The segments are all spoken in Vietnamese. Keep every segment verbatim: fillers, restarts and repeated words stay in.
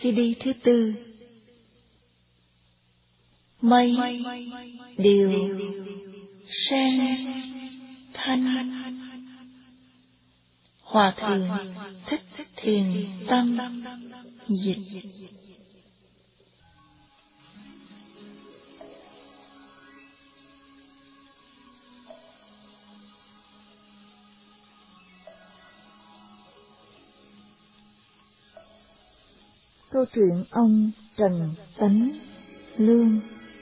xê đê thứ tư. Mây điều sen thanh. Hòa thượng Thích Thiền Tâm dịch. Câu chuyện ông Trần Tánh Lương.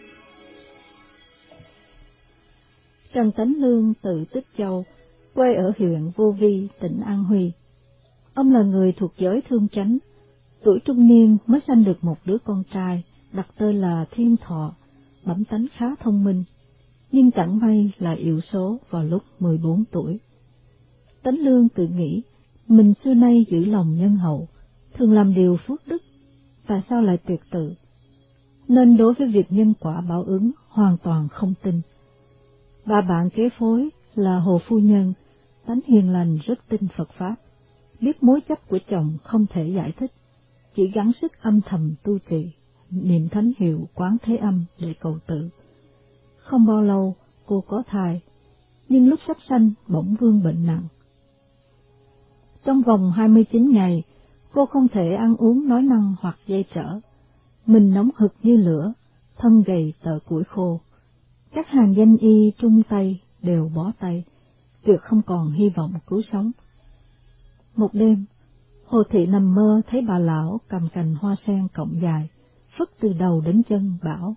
Trần Tánh Lương tự Tích Châu, quê ở huyện Vô Vi, tỉnh An Huy. Ông là người thuộc giới thương chánh, tuổi trung niên mới sanh được một đứa con trai, đặt tên là Thiên Thọ, bẩm tánh khá thông minh, nhưng chẳng may là yểu số vào lúc mười bốn tuổi. Tánh Lương tự nghĩ, mình xưa nay giữ lòng nhân hậu, thường làm điều phước đức, tại sao lại tuyệt tự, nên đối với việc nhân quả báo ứng hoàn toàn không tin. Bà bạn kế phối là Hồ Phu Nhân, tánh hiền lành rất tin Phật Pháp, biết mối chấp của chồng không thể giải thích, chỉ gắng sức âm thầm tu trì, niệm thánh hiệu Quán Thế Âm để cầu tự. Không bao lâu cô có thai, nhưng lúc sắp sanh bỗng vương bệnh nặng. Trong vòng hai mươi chín ngày, cô không thể ăn uống nói năng hoặc dây trở, mình nóng hực như lửa, thân gầy tợ củi khô. Các hàng danh y trung Tây đều bó tay, tuyệt không còn hy vọng cứu sống. Một đêm, Hồ Thị nằm mơ thấy bà lão cầm cành hoa sen cọng dài, phất từ đầu đến chân bảo: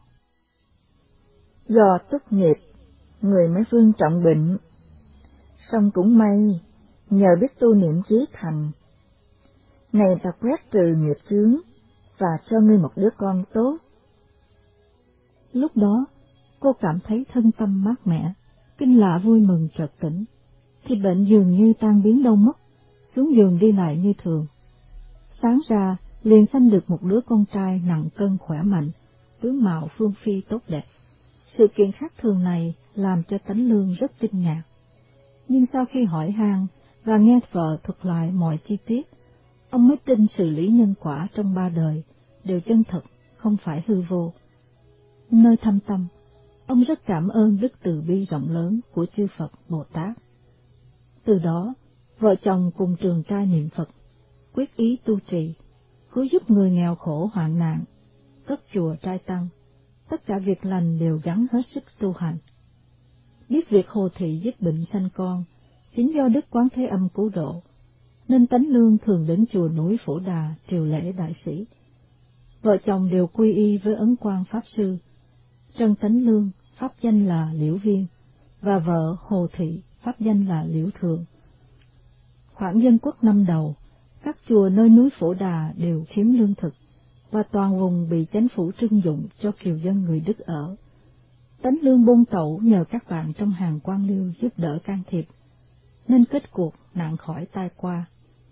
do tốt nghiệp, người mới vương trọng bệnh, song cũng may, nhờ biết tu niệm chí thành. Này ta quét trừ nghiệp chướng, và cho ngươi một đứa con tốt. Lúc đó, cô cảm thấy thân tâm mát mẻ, kinh lạ vui mừng chợt tỉnh, thì bệnh dường như tan biến đâu mất, xuống giường đi lại như thường. Sáng ra, liền sanh được một đứa con trai nặng cân khỏe mạnh, tướng mạo phương phi tốt đẹp. Sự kiện khác thường này làm cho Tánh Lương rất kinh ngạc. Nhưng sau khi hỏi han và nghe vợ thuật lại mọi chi tiết, ông mới tin xử lý nhân quả trong ba đời đều chân thật, không phải hư vô. Nơi thâm tâm, ông rất cảm ơn đức từ bi rộng lớn của chư Phật Bồ Tát. Từ đó, vợ chồng cùng trường trai niệm Phật, quyết ý tu trì, cứu giúp người nghèo khổ hoạn nạn, cất chùa trai tăng, tất cả việc lành đều gắng hết sức tu hành. Biết việc Hồ Thị dứt bệnh sanh con, chính do Đức Quán Thế Âm cứu độ, nên Tánh Lương thường đến chùa núi Phổ Đà triều lễ đại sĩ. Vợ chồng đều quy y với Ấn Quang Pháp Sư. Trần Tánh Lương pháp danh là Liễu Viên, và vợ Hồ Thị pháp danh là Liễu Thường. Khoảng Dân Quốc năm đầu, các chùa nơi núi Phổ Đà đều khiếm lương thực, và toàn vùng bị chánh phủ trưng dụng cho kiều dân người Đức ở. Tánh Lương bôn tẩu nhờ các bạn trong hàng quan liêu giúp đỡ can thiệp, nên kết cuộc nạn khỏi tai qua.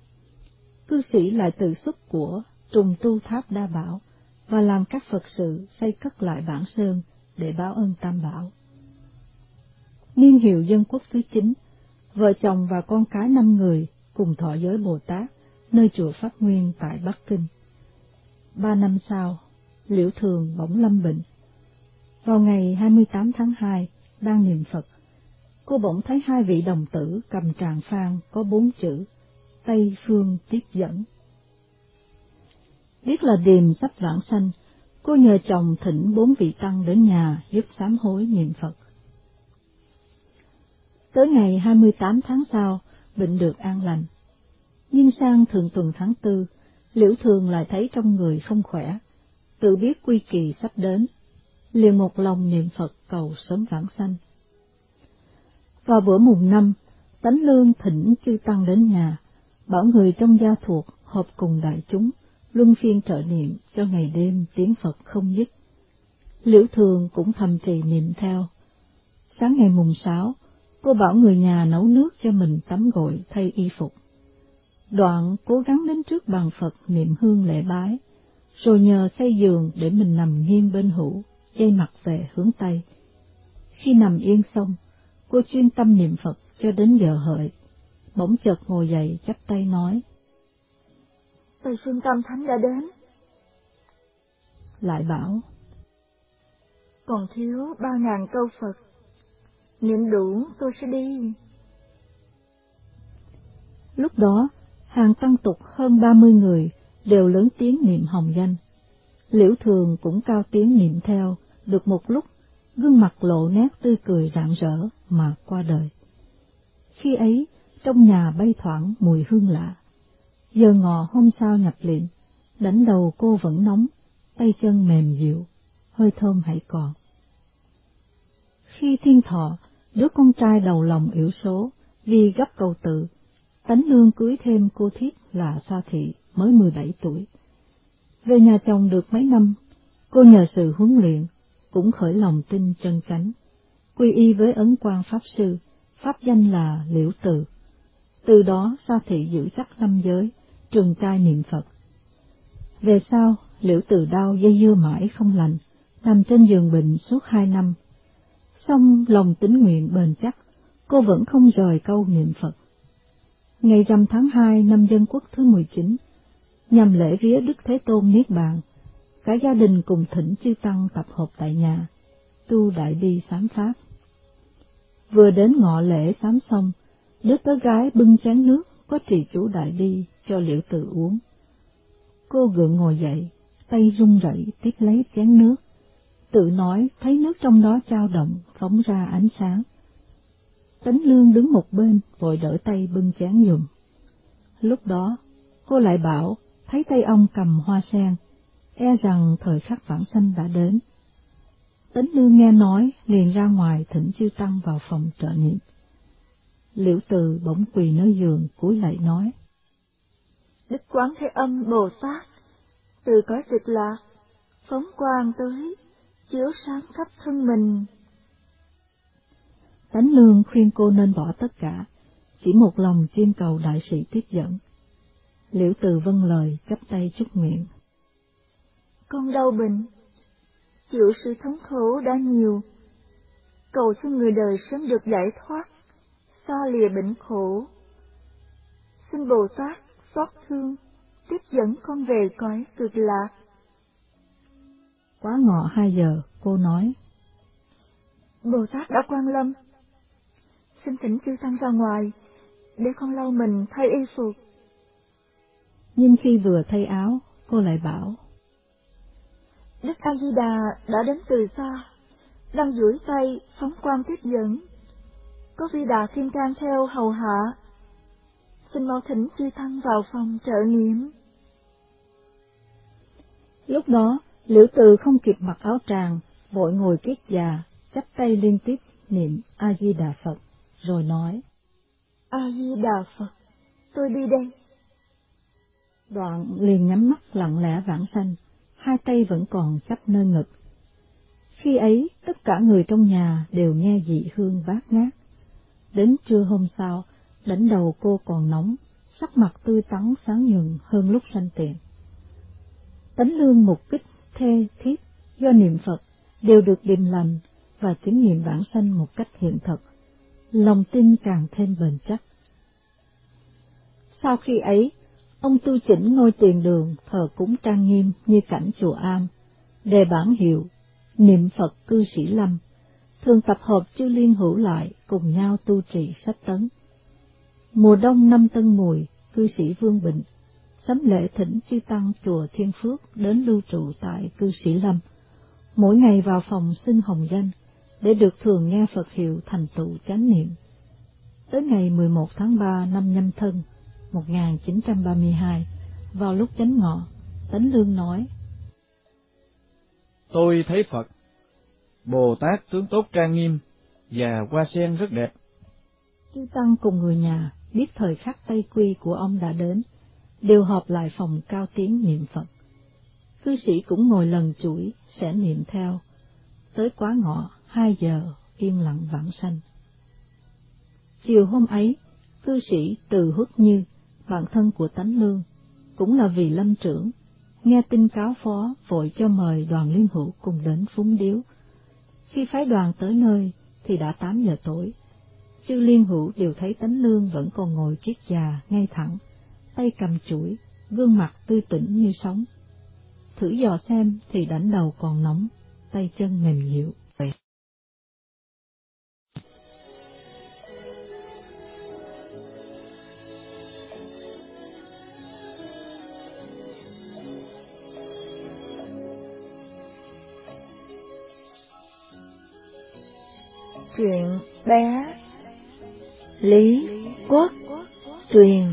Cư sĩ lại tự xuất của trùng tu tháp Đa Bảo và làm các Phật sự xây cất lại Bản Sơn để báo ơn Tam Bảo. Niên hiệu Dân Quốc thứ chín, vợ chồng và con cái năm người cùng thọ giới Bồ Tát nơi chùa Pháp Nguyên tại Bắc Kinh. Ba năm sau, Liễu Thường bỗng lâm bệnh. Vào ngày hai mươi tám tháng hai, đang niệm Phật, cô bỗng thấy hai vị đồng tử cầm tràng phan có bốn chữ Tây Phương Tiếp Dẫn. Biết là điềm sắp vãng sanh, cô nhờ chồng thỉnh bốn vị tăng đến nhà giúp sám hối niệm Phật. Tới ngày hai mươi tám tháng sau, bệnh được an lành. Nhưng sang thượng tuần tháng tư, Liễu Thường lại thấy trong người không khỏe, tự biết quy kỳ sắp đến, liền một lòng niệm Phật cầu sớm vãng sanh. Vào bữa mùng năm, Tánh Lương thỉnh chư tăng đến nhà, bảo người trong gia thuộc họp cùng đại chúng, luân phiên trợ niệm cho ngày đêm tiếng Phật không dứt. Liễu Thường cũng thầm trì niệm theo. Sáng ngày mùng sáu, cô bảo người nhà nấu nước cho mình tắm gội thay y phục. Đoạn cố gắng đến trước bàn Phật niệm hương lễ bái, rồi nhờ xây giường để mình nằm nghiêng bên hữu, dây mặt về hướng Tây. Khi nằm yên xong, cô chuyên tâm niệm Phật cho đến giờ hợi, bỗng chợt ngồi dậy chắp tay nói: Tây Phương Tam Thánh đã đến, lại bảo: Còn thiếu ba ngàn câu Phật, niệm đủ tôi sẽ đi. Lúc đó, hàng tăng tục hơn ba mươi người đều lớn tiếng niệm hồng danh. Liễu Thường cũng cao tiếng niệm theo, được một lúc, gương mặt lộ nét tươi cười rạng rỡ mà qua đời. Khi ấy, trong nhà bay thoảng mùi hương lạ. Giờ ngọ hôm sau nhập liệm, đảnh đầu cô vẫn nóng, tay chân mềm dịu, hơi thơm hãy còn. Khi thiên thọ, đứa con trai đầu lòng yểu số, vì gấp cầu tự, Tánh Lương cưới thêm cô thiếp là Sa Thị mới mười bảy tuổi. Về nhà chồng được mấy năm, cô nhờ sự huấn luyện, cũng khởi lòng tin chân chánh, quy y với ấn quan pháp sư, pháp danh là Liễu Từ. Từ đó Sa Thị giữ chắc năm giới, trường trai niệm Phật. Về sau, Liễu Từ đau dây dưa mãi không lành, nằm trên giường bệnh suốt hai năm. Song lòng tín nguyện bền chắc, cô vẫn không rời câu niệm Phật. Ngày rằm tháng hai năm Dân Quốc thứ mười chín, nhằm lễ vía Đức Thế Tôn Niết Bàn, cả gia đình cùng thỉnh chư tăng tập hợp tại nhà, tu đại bi sám pháp. Vừa đến ngọ lễ sám xong, đứa tớ gái bưng chén nước có trì chú đại bi cho Liễu Từ uống. Cô gượng ngồi dậy, tay run rẩy tiếp lấy chén nước, tự nói thấy nước trong đó chao động, phóng ra ánh sáng. Tánh Lương đứng một bên, vội đỡ tay bưng chén giùm. Lúc đó, cô lại bảo thấy tay ông cầm hoa sen, e rằng thời khắc vãng sanh đã đến. Tánh Lương nghe nói, liền ra ngoài thỉnh chư tăng vào phòng trợ niệm. Liễu Từ bỗng quỳ nơi giường, cúi lạy nói: Đức Quán Thế Âm Bồ Tát, từ cõi Cực Lạc, phóng quang tới, chiếu sáng khắp thân mình. Tánh Lương khuyên cô nên bỏ tất cả, chỉ một lòng chuyên cầu đại sĩ tiếp dẫn. Liễu Từ vâng lời, chắp tay chúc nguyện: Con đau bệnh, chịu sự thống khổ đã nhiều, cầu cho người đời sớm được giải thoát, xa lìa bệnh khổ. Xin Bồ Tát xót thương, tiếp dẫn con về cõi Cực Lạc. Quá ngọ hai giờ, cô nói: Bồ Tát đã quang lâm, xin thỉnh chư tăng ra ngoài, để con lau mình thay y phục. Nhưng khi vừa thay áo, cô lại bảo: Đức A Di Đà đã đến từ xa, đang duỗi tay phóng quang tiếp dẫn, có Vi Đà Thiên Can theo hầu hạ, xin mau thỉnh chư tăng vào phòng trợ niệm. Lúc đó, Liễu Từ không kịp mặc áo tràng, vội ngồi kiết già, chắp tay liên tiếp niệm A Di Đà Phật, rồi nói: A Di Đà Phật, tôi đi đây. Đoạn liền nhắm mắt lặng lẽ vãng sanh, hai tay vẫn còn chắp nơi ngực. Khi ấy, tất cả người trong nhà đều nghe dị hương bát ngát. Đến trưa hôm sau, đảnh đầu cô còn nóng, sắc mặt tươi tắn sáng nhường hơn lúc sanh tiền. Tánh Lương mục kích, thê, thiếp, do niệm Phật, đều được điềm lành và chứng nghiệm vãng sanh một cách hiện thực, lòng tin càng thêm bền chắc. Sau khi ấy, ông tu chỉnh ngôi tiền đường thờ cúng trang nghiêm như cảnh chùa Am, đề bản hiệu Niệm Phật Cư Sĩ Lâm, thường tập hợp chư liên hữu lại cùng nhau tu trì sách tấn. Mùa đông năm Tân Mùi, cư sĩ Vương Bình sắm lễ thỉnh chư tăng chùa Thiên Phước đến lưu trụ tại Cư Sĩ Lâm, mỗi ngày vào phòng xưng hồng danh để được thường nghe Phật hiệu thành tựu chánh niệm. Tới ngày mười một tháng ba năm Nhâm Thân một nghìn chín trăm ba mươi hai, vào lúc chánh ngọ, Tánh Lương nói: Tôi thấy Phật, Bồ Tát tướng tốt trang nghiêm và hoa sen rất đẹp. Chư tăng cùng người nhà biết thời khắc Tây Quy của ông đã đến, đều họp lại phòng cao tiếng niệm Phật. Cư sĩ cũng ngồi lần chuỗi sẽ niệm theo. Tới quá ngọ hai giờ yên lặng vãng sanh. Chiều hôm ấy, cư sĩ Từ Huất Như, bạn thân của Tánh Lương, cũng là vị lâm trưởng, nghe tin cáo phó vội cho mời đoàn liên hữu cùng đến phúng điếu. Khi phái đoàn tới nơi thì đã tám giờ tối. Chư liên hữu đều thấy Tánh Lương vẫn còn ngồi kiết già ngay thẳng, tay cầm chuỗi, gương mặt tươi tỉnh như sống. thử dò xem thì đảnh đầu còn nóng, tay chân mềm dịu. Chuyện bé Lý Quốc Tuyền.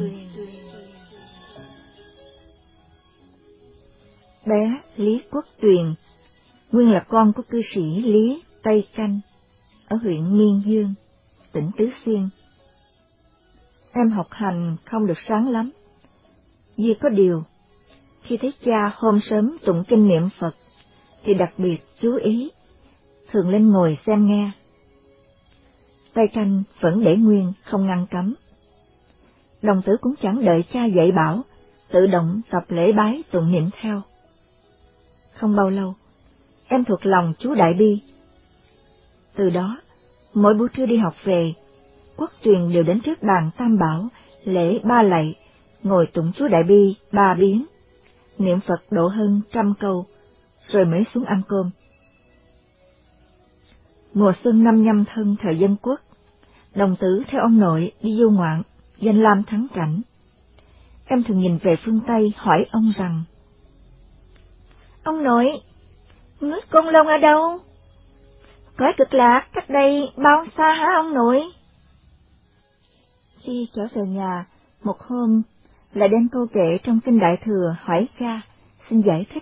Bé Lý Quốc Tuyền nguyên là con của cư sĩ Lý Tây Canh ở huyện Miên Dương, tỉnh Tứ Xuyên. Em học hành không được sáng lắm, vì có điều khi thấy cha hôm sớm tụng kinh niệm Phật thì đặc biệt chú ý, thường lên ngồi xem nghe. Tây Canh vẫn để nguyên, không ngăn cấm. Đồng tử cũng chẳng đợi cha dạy bảo, tự động tập lễ bái tụng niệm theo. Không bao lâu, em thuộc lòng chú Đại Bi. Từ đó, mỗi buổi trưa đi học về, Quốc Tuyền đều đến trước bàn Tam Bảo, lễ ba lạy, ngồi tụng chú Đại Bi ba biến, niệm Phật độ hơn trăm câu, rồi mới xuống ăn cơm. Mùa xuân năm Nhâm Thân thời Dân Quốc, đồng tử theo ông nội đi du ngoạn, danh lam thắng cảnh. Em thường nhìn về phương Tây hỏi ông rằng: Ông nội, núi Côn Lôn ở đâu? Cõi Cực Lạc cách đây bao xa hả ông nội? Khi trở về nhà, một hôm lại đem câu kệ trong Kinh Đại Thừa hỏi cha, xin giải thích.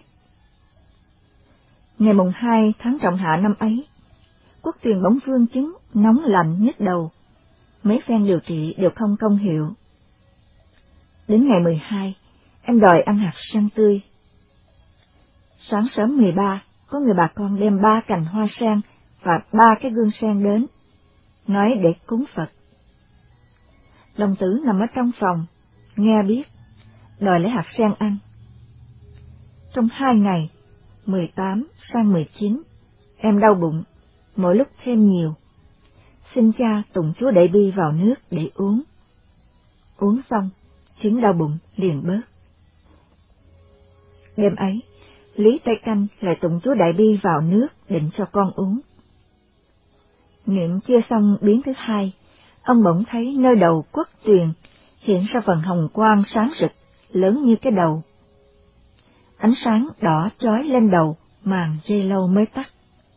Ngày mùng hai tháng Trọng Hạ năm ấy, Quốc Tuyền bỗng vương chứng nóng lạnh nhức đầu, mấy phen điều trị đều không công hiệu. Đến ngày mười hai, em đòi ăn hạt sen tươi. Sáng sớm mười ba, có người bà con đem ba cành hoa sen và ba cái gương sen đến, nói để cúng Phật. Đồng tử nằm ở trong phòng, nghe biết, đòi lấy hạt sen ăn. Trong hai ngày, mười tám sang mười chín, em đau bụng, mỗi lúc thêm nhiều. Xin cha tụng chú Đại Bi vào nước để uống. Uống xong, chứng đau bụng liền bớt. Đêm ấy, Lý Tây Canh lại tụng chú Đại Bi vào nước định cho con uống. Niệm chưa xong biến thứ hai, ông bỗng thấy nơi đầu Quốc Tuyền hiện ra phần hồng quang sáng rực, lớn như cái đầu. Ánh sáng đỏ chói lên đầu, màn dây lâu mới tắt.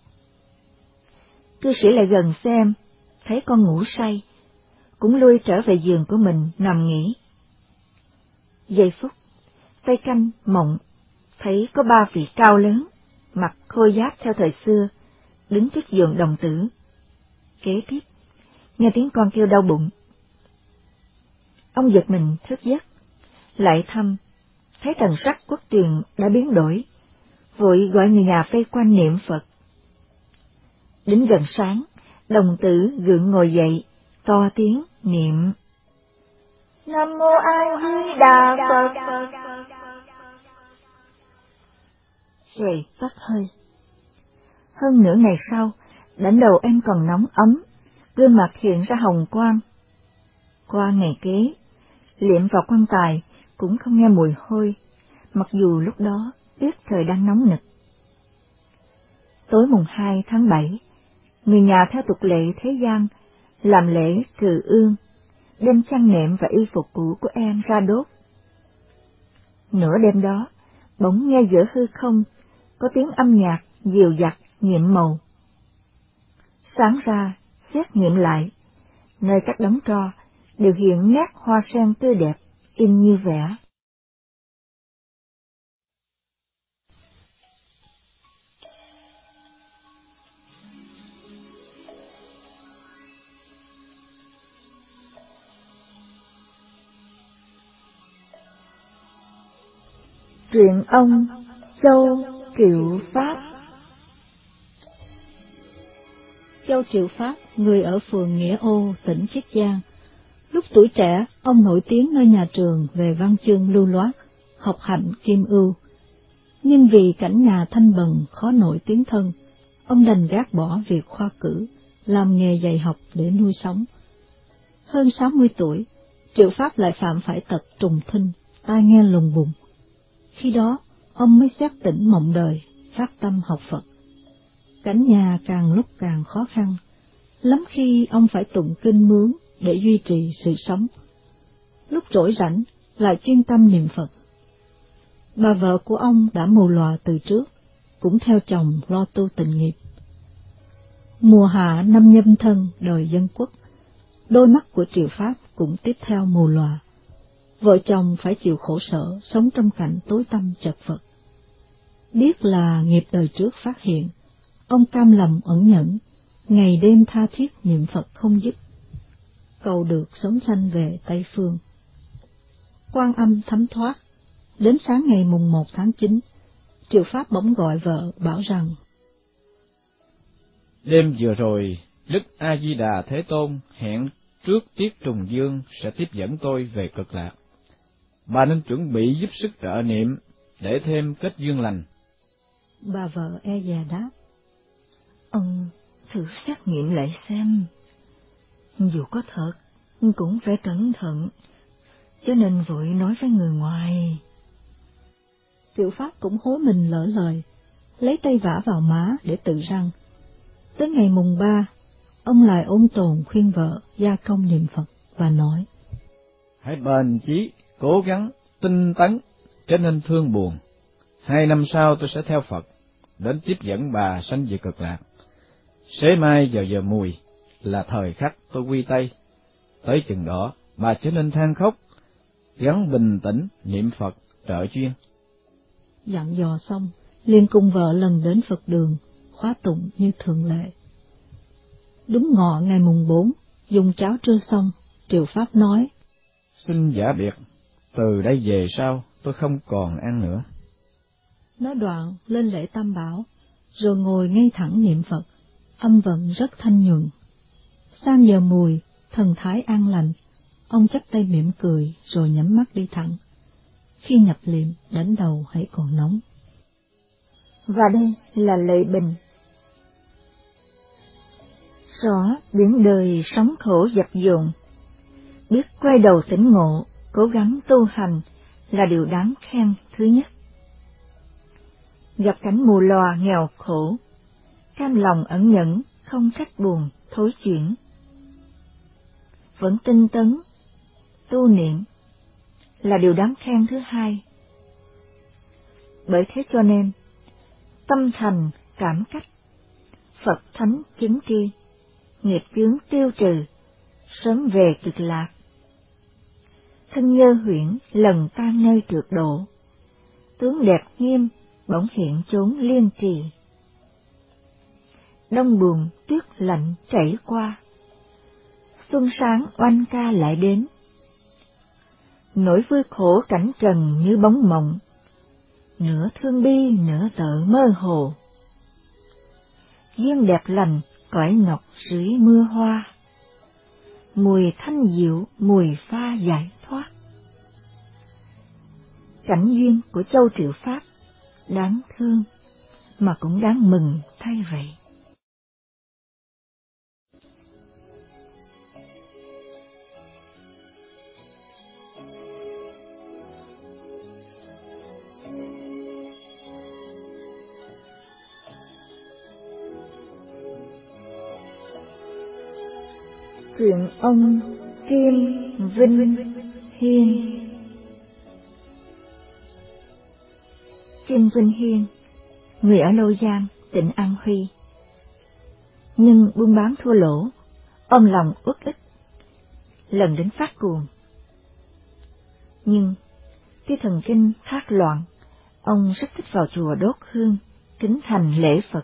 Cư sĩ lại gần xem, thấy con ngủ say, cũng lui trở về giường của mình nằm nghỉ. Giây phút, Tây Canh mộng, thấy có ba vị cao lớn, mặc khôi giáp theo thời xưa, đứng trước giường đồng tử. Kế tiếp, nghe tiếng con kêu đau bụng. Ông giật mình thức giấc, lại thăm, thấy thần sắc Quốc Tuyền đã biến đổi, vội gọi người nhà vây quanh niệm Phật. Đến gần sáng, đồng tử gượng ngồi dậy, to tiếng niệm: Nam mô A Di Đà Phật. Rồi tắt hơi. Hơn nửa ngày sau, đỉnh đầu em còn nóng ấm, gương mặt hiện ra hồng quang. Qua ngày kế, liệm vào quan tài cũng không nghe mùi hôi, mặc dù lúc đó tiết trời đang nóng nực. Tối mùng hai tháng bảy, người nhà theo tục lệ thế gian làm lễ trừ ương, đem chăn nệm và y phục cũ của em ra đốt. Nửa đêm đó, bỗng nghe giữa hư không có tiếng âm nhạc dịu dặt nhiệm màu. Sáng ra, xét nghiệm lại, nơi các đống tro đều hiện nét hoa sen tươi đẹp, in như vẽ. Truyện ông Châu Triệu Pháp. Châu Triệu Pháp, người ở phường Nghĩa Ô, tỉnh Chiết Giang. Lúc tuổi trẻ, ông nổi tiếng nơi nhà trường về văn chương lưu loát, học hạnh kim ưu. Nhưng vì cảnh nhà thanh bần khó nổi tiếng thân, ông đành gác bỏ việc khoa cử, làm nghề dạy học để nuôi sống. Hơn sáu mươi tuổi, Triệu Pháp lại phạm phải tật trùng thinh, tai nghe lùng bùng. Khi đó, ông mới xét tỉnh mộng đời, phát tâm học Phật. Cảnh nhà càng lúc càng khó khăn, lắm khi ông phải tụng kinh mướn để duy trì sự sống. Lúc rỗi rảnh lại chuyên tâm niệm Phật. Bà vợ của ông đã mù lòa từ trước, cũng theo chồng lo tu tịnh nghiệp. Mùa hạ năm Nhâm Thân đời Dân Quốc, đôi mắt của Triệu Pháp cũng tiếp theo mù lòa. Vợ chồng phải chịu khổ sở, sống trong cảnh tối tăm chật vật. Biết là nghiệp đời trước phát hiện, ông cam lòng ẩn nhẫn, ngày đêm tha thiết niệm Phật không dứt, cầu được sống sanh về Tây Phương. Quan Âm thấm thoát, đến sáng ngày mùng một tháng chín, Triệu Pháp bỗng gọi vợ bảo rằng: Đêm vừa rồi, Đức A-di-đà Thế Tôn hẹn trước Tiết Trùng Dương sẽ tiếp dẫn tôi về Cực Lạc. Bà nên chuẩn bị giúp sức trợ niệm để thêm kết duyên lành. Bà vợ e dè đáp: Ông thử xét nghiệm lại xem. Dù có thật, cũng phải cẩn thận, cho nên vội nói với người ngoài. Triệu Pháp cũng hối mình lỡ lời, lấy tay vả vào má để tự răng. Tới ngày mùng ba, ông lại ôn tồn khuyên vợ gia công niệm Phật và nói: Hãy bền chí, cố gắng, tinh tấn, trở nên thương buồn. Hai năm sau tôi sẽ theo Phật, đến tiếp dẫn bà sanh về Cực Lạc. Sế mai vào giờ mùi là thời khắc tôi quy tay. Tới chừng đó, bà trở nên than khóc, gắng bình tĩnh niệm Phật trợ duyên. Dặn dò xong, liền cùng vợ lần đến Phật đường, khóa tụng như thường lệ. Đúng ngọ ngày mùng bốn, dùng cháo trưa xong, Triệu Pháp nói: Xin giả biệt, từ đây về sau tôi không còn ăn nữa. Nói đoạn lên lễ Tam Bảo, rồi ngồi ngay thẳng niệm Phật, âm vận rất thanh nhuận. Sang giờ mùi, thần thái an lành, ông chắp tay mỉm cười rồi nhắm mắt đi thẳng. Khi nhập liệm, đánh đầu hãy còn nóng. Và đây là lệ bình. Rõ biển đời sống khổ dập dồn, biết quay đầu tỉnh ngộ, cố gắng tu hành là điều đáng khen thứ nhất. Gặp cảnh mù lòa nghèo khổ, cam lòng ẩn nhẫn, không trách buồn, thối chuyển. Vẫn tinh tấn, tu niệm là điều đáng khen thứ hai. Bởi thế cho nên, tâm thành cảm cách, Phật thánh chứng tri, nghiệp chướng tiêu trừ, sớm về Cực Lạc. Thân nhơ huyễn lần tan nơi trượt độ, tướng đẹp nghiêm bỗng hiện chốn liên trì. Đông buồn tuyết lạnh chảy qua, xuân sáng oanh ca lại đến. Nỗi vui khổ cảnh trần như bóng mộng, nửa thương bi nửa tợ mơ hồ. Duyên đẹp lành cõi ngọc rưới mưa hoa, mùi thanh diệu mùi pha giải thoát. Cảnh duyên của Châu Triệu Pháp đáng thương mà cũng đáng mừng thay vậy. Chuyện ông Kim Vinh Hiên. Kim Vinh Hiên, người ở Lô Giang, tỉnh An Huy. Nhưng buôn bán thua lỗ, ôm lòng uất ức, lần đến phát cuồng. Nhưng khi thần kinh thác loạn, ông rất thích vào chùa đốt hương, kính thành lễ Phật.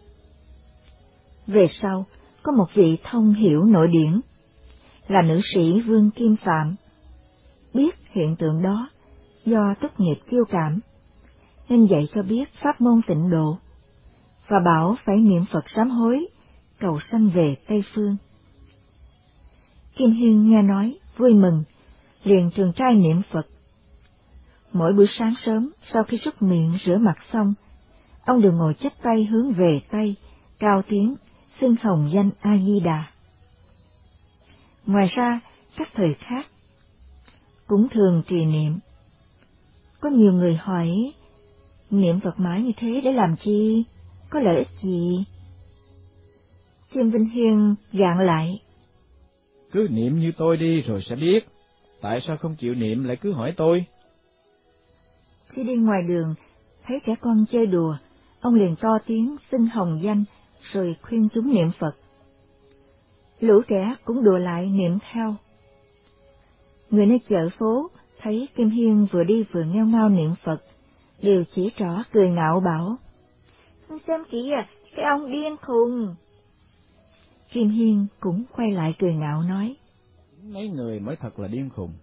Về sau, có một vị thông hiểu nội điển, là nữ sĩ Vương Kim Phạm, biết hiện tượng đó do tốt nghiệp kiêu cảm, nên dạy cho biết pháp môn tịnh độ, và bảo phải niệm Phật sám hối, cầu sanh về Tây Phương. Kim Hiên nghe nói, vui mừng, liền trường trai niệm Phật. Mỗi buổi sáng sớm, sau khi súc miệng rửa mặt xong, ông đều ngồi chắp tay hướng về Tây, cao tiếng, xưng hồng danh A-di-đà. Ngoài ra, các thời khác cũng thường trì niệm. Có nhiều người hỏi, Niệm Phật mãi như thế để làm chi? Có lợi ích gì? Kim Vinh Hiên gạn lại. Cứ niệm như tôi đi rồi sẽ biết. Tại sao không chịu niệm lại cứ hỏi tôi? Khi đi ngoài đường, thấy trẻ con chơi đùa, ông liền to tiếng xưng hồng danh, rồi khuyên chúng niệm Phật. Lũ trẻ cũng đùa lại niệm theo. Người nơi chợ phố thấy Kim Hiên vừa đi vừa nghêu ngao niệm Phật, đều chỉ trỏ cười ngạo bảo: Xem kìa, cái ông điên khùng. Kim Hiên cũng quay lại cười ngạo nói: Mấy người mới thật là điên khùng.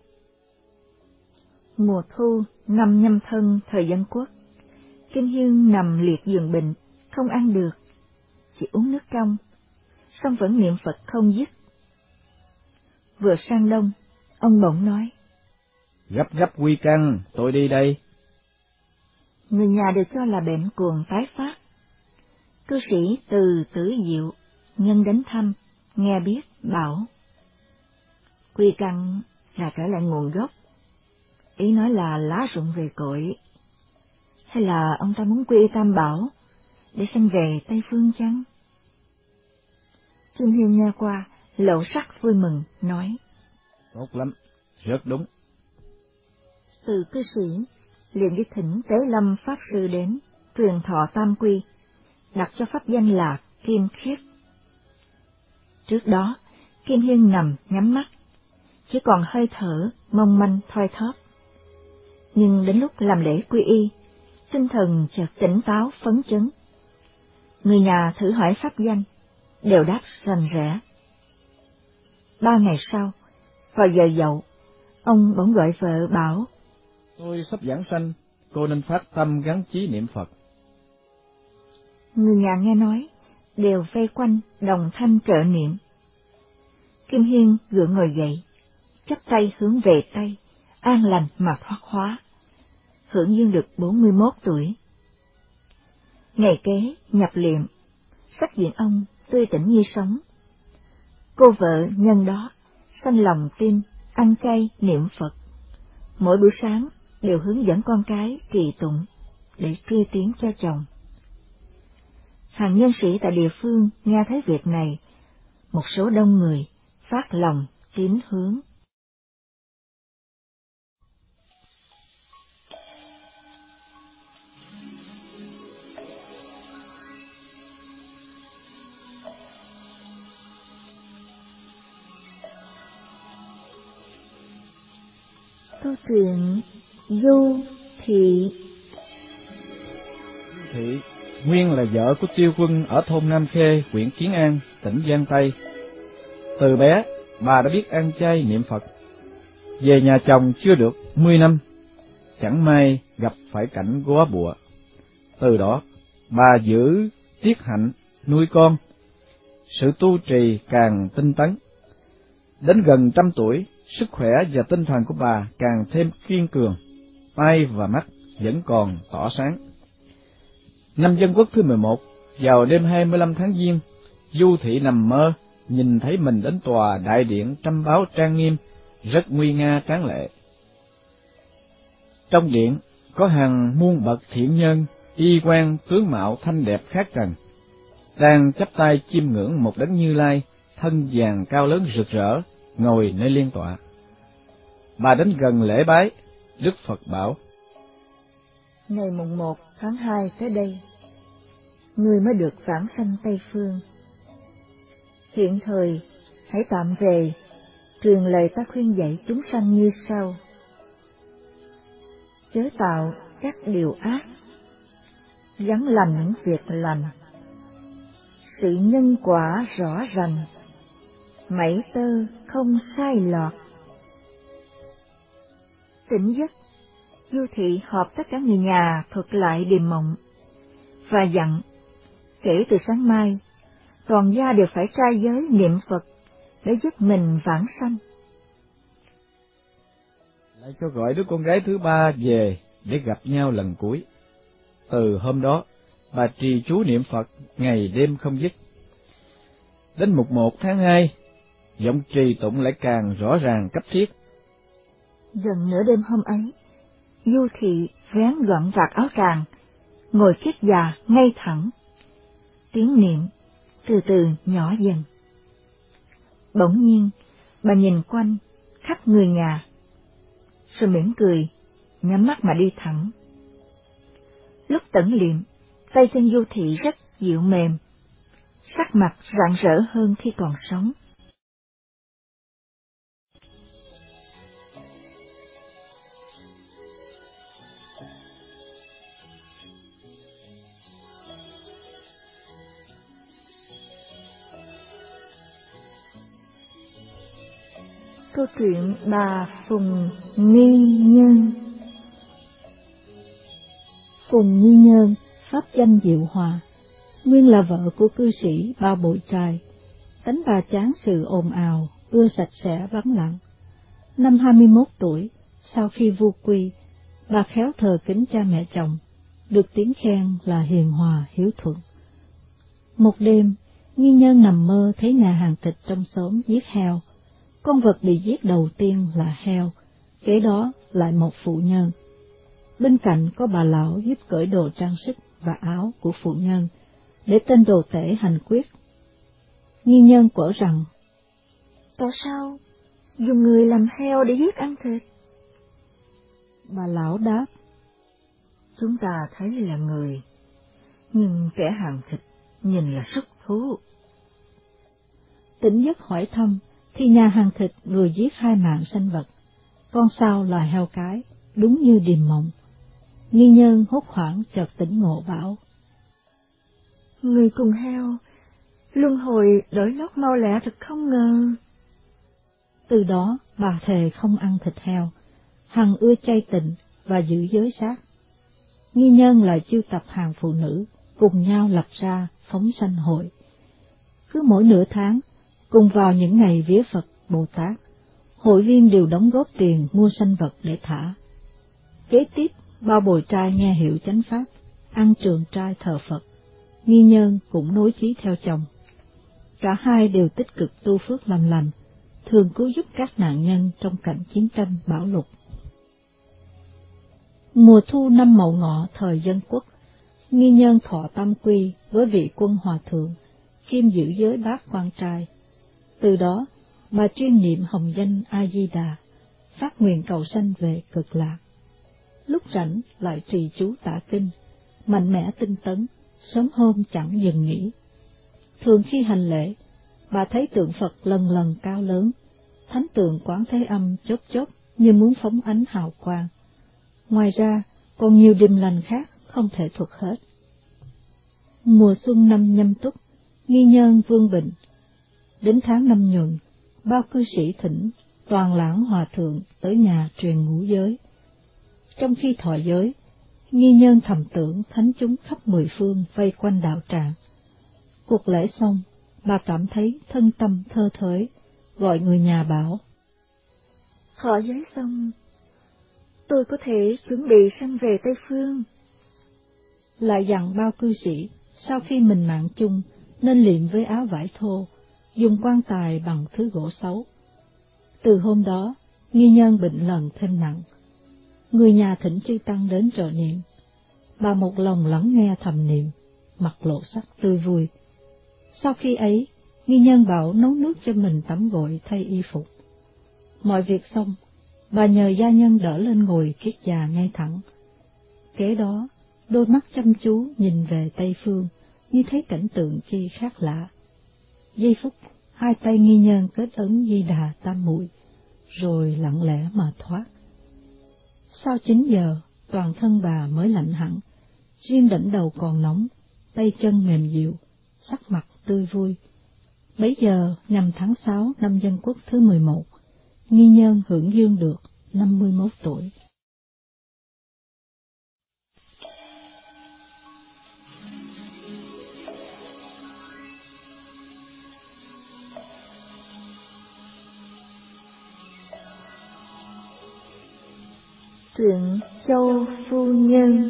Mùa thu, năm Nhâm Thân thời Dân Quốc, Kim Hiên nằm liệt giường bệnh, không ăn được, chỉ uống nước trong, song vẫn niệm Phật không dứt. Vừa sang đông, ông bỗng nói: Gấp gấp quy căn, tôi đi đây. Người nhà đều cho là bệnh cuồng tái phát. Cư sĩ Từ Tử Diệu nhân đến thăm, nghe biết bảo: Quy căn là trở lại nguồn gốc. Ý nói là lá rụng về cội. Hay là ông ta muốn quy y Tam Bảo để sanh về Tây Phương chăng? Kim Hiên nghe qua, lộ sắc vui mừng, nói: Tốt lắm, rất đúng. Từ cư sĩ liền đi thỉnh Tế Lâm Pháp Sư đến, truyền thọ tam quy, đặt cho pháp danh là Kim Khiết. Trước đó, Kim Hiên nằm nhắm mắt, chỉ còn hơi thở mong manh thoi thóp. Nhưng đến lúc làm lễ quy y, tinh thần chợt tỉnh táo phấn chấn. Người nhà thử hỏi pháp danh, đều đáp rành rẽ. Ba ngày sau, vào giờ dậu, ông bỗng gọi vợ bảo: Tôi sắp giảng sanh, cô nên phát tâm gắn chí niệm Phật. Người nhà nghe nói, đều vây quanh đồng thanh trợ niệm. Kim Hiên gượng ngồi dậy, chắp tay hướng về Tây, an lành mà thoát hóa, hưởng dương được bốn mươi mốt tuổi. Ngày kế nhập liệm, sắc diện ông tươi tỉnh như sống. Cô vợ nhân đó sanh lòng tin, ăn chay niệm Phật, mỗi buổi sáng đều hướng dẫn con cái trì tụng để truy tiến cho chồng. Hàng nhân sĩ tại địa phương nghe thấy việc này, một số đông người phát lòng tín hướng. Câu chuyện Du Thị. Du Thị nguyên là vợ của Tiêu Quân ở thôn Nam Khê, huyện Kiến An, tỉnh Giang Tây. Từ bé, bà đã biết ăn chay niệm Phật. Về nhà chồng chưa được mười năm, chẳng may gặp phải cảnh góa bụa. Từ đó, bà giữ tiết hạnh nuôi con, sự tu trì càng tinh tấn. Đến gần trăm tuổi, sức khỏe và tinh thần của bà càng thêm kiên cường, tay và mắt vẫn còn tỏ sáng. Năm Dân Quốc thứ mười một, vào đêm hai mươi lăm tháng Giêng, Du Thị nằm mơ, nhìn thấy mình đến tòa đại điện trăm báo trang nghiêm, rất nguy nga tráng lệ. Trong điện có hàng muôn bậc thiện nhân, y quan tướng mạo thanh đẹp khác trần, đang chắp tay chiêm ngưỡng một đấng Như Lai, thân vàng cao lớn rực rỡ, ngồi nơi liên tọa. Bà đến gần lễ bái, Đức Phật bảo: Ngày mùng một tháng hai tới đây, ngươi mới được vãng sanh Tây Phương. Hiện thời, hãy tạm về, truyền lời ta khuyên dạy chúng sanh như sau: chớ tạo các điều ác, gắng làm những việc lành. Sự nhân quả rõ rành, mảy tơ không sai lọt. Tỉnh giấc, Du Thị họp tất cả người nhà thuật lại điềm mộng, và dặn kể từ sáng mai, toàn gia đều phải trai giới niệm Phật để giúp mình vãng sanh. Lại cho gọi đứa con gái thứ ba về để gặp nhau lần cuối. Từ hôm đó, bà trì chú niệm Phật ngày đêm không dứt. Đến mùng một tháng hai, giọng trì tụng lại càng rõ ràng cấp thiết. Gần nửa đêm hôm ấy, Du Thị vén gọn vạt áo tràng, ngồi kiết già ngay thẳng. Tiếng niệm từ từ nhỏ dần. Bỗng nhiên, bà nhìn quanh, khắp người nhà, rồi mỉm cười, nhắm mắt mà đi thẳng. Lúc tẩn liệm, tay chân Du Thị rất dịu mềm, sắc mặt rạng rỡ hơn khi còn sống. Câu chuyện bà Phùng Nghi Nhân. Phùng Nghi Nhân, pháp danh Diệu Hòa, nguyên là vợ của cư sĩ Bao Bội Trai. Tánh bà chán sự ồn ào, ưa sạch sẽ vắng lặng. Năm hai mươi mốt tuổi, sau khi vu quy, bà khéo thờ kính cha mẹ chồng, được tiếng khen là hiền hòa hiếu thuận. Một đêm, Nghi Nhân nằm mơ thấy nhà hàng thịt trong xóm giết heo. Con vật bị giết đầu tiên là heo, kế đó lại một phụ nhân. Bên cạnh có bà lão giúp cởi đồ trang sức và áo của phụ nhân, để tên đồ tể hành quyết. Nghi Nhân quở rằng, tại sao dùng người làm heo để giết ăn thịt? Bà lão đáp, chúng ta thấy là người, nhưng kẻ hàng thịt nhìn là rất thú. Tỉnh giấc hỏi thăm, thì nhà hàng thịt vừa giết hai mạng sanh vật, con sau là heo cái, đúng như điềm mộng. Nghi Nhân hốt hoảng chợt tỉnh ngộ bảo, người cùng heo, luân hồi đổi lót mau lẹ thật không ngờ. Từ đó bà thề không ăn thịt heo, hằng ưa chay tịnh và giữ giới sát. Nghi Nhân lại chiêu tập hàng phụ nữ cùng nhau lập ra phóng sanh hội. Cứ mỗi nửa tháng, cùng vào những ngày vía Phật, Bồ Tát, hội viên đều đóng góp tiền mua sanh vật để thả. Kế tiếp, Bao Bồi Trai nghe hiểu chánh pháp, ăn trường trai thờ Phật. Nghi Nhân cũng nối chí theo chồng. Cả hai đều tích cực tu phước làm lành, thường cứu giúp các nạn nhân trong cảnh chiến tranh bão lụt. Mùa thu năm Mậu Ngọ thời Dân Quốc, Nghi Nhân thọ tam quy với vị quân hòa thượng, kiêm giữ giới bát quan trai. Từ đó, bà chuyên niệm hồng danh A-di-đà, phát nguyện cầu sanh về cực lạc. Lúc rảnh lại trì chú tả kinh, mạnh mẽ tinh tấn, sớm hôm chẳng dừng nghỉ. Thường khi hành lễ, bà thấy tượng Phật lần lần cao lớn, thánh tượng Quán Thế Âm chớp chớp như muốn phóng ánh hào quang. Ngoài ra, còn nhiều điềm lành khác không thể thuật hết. Mùa xuân năm Nhâm Tuất, Nghi Nhân vương bệnh. Đến tháng năm Nhuận, bao cư sĩ thỉnh toàn lãng hòa thượng tới nhà truyền ngũ giới. Trong khi thọ giới, Nghi Nhân thầm tưởng thánh chúng khắp mười phương vây quanh đạo tràng. Cuộc lễ xong, bà cảm thấy thân tâm thơ thới, gọi người nhà bảo, thọ giới xong, tôi có thể chuẩn bị sanh về Tây Phương. Lại dặn bao cư sĩ, sau khi mình mạng chung, nên liệm với áo vải thô, dùng quan tài bằng thứ gỗ xấu. Từ hôm đó, Nghi Nhân bệnh lần thêm nặng. Người nhà thỉnh chư tăng đến trợ niệm. Bà một lòng lắng nghe thầm niệm, mặt lộ sắc tươi vui. Sau khi ấy, Nghi Nhân bảo nấu nước cho mình tắm gội thay y phục. Mọi việc xong, bà nhờ gia nhân đỡ lên ngồi kiết già ngay thẳng. Kế đó, đôi mắt chăm chú nhìn về Tây Phương, như thấy cảnh tượng chi khác lạ. Giây phút, hai tay Nghi Nhân kết ấn Di Đà tam muội, rồi lặng lẽ mà thoát. Sau chín giờ, toàn thân bà mới lạnh hẳn, riêng đỉnh đầu còn nóng, tay chân mềm dịu, sắc mặt tươi vui. Bấy giờ, nhằm tháng sáu năm Dân Quốc thứ mười một, Nghi Nhân hưởng dương được năm mươi mốt tuổi. Truyện Châu Phu Nhân.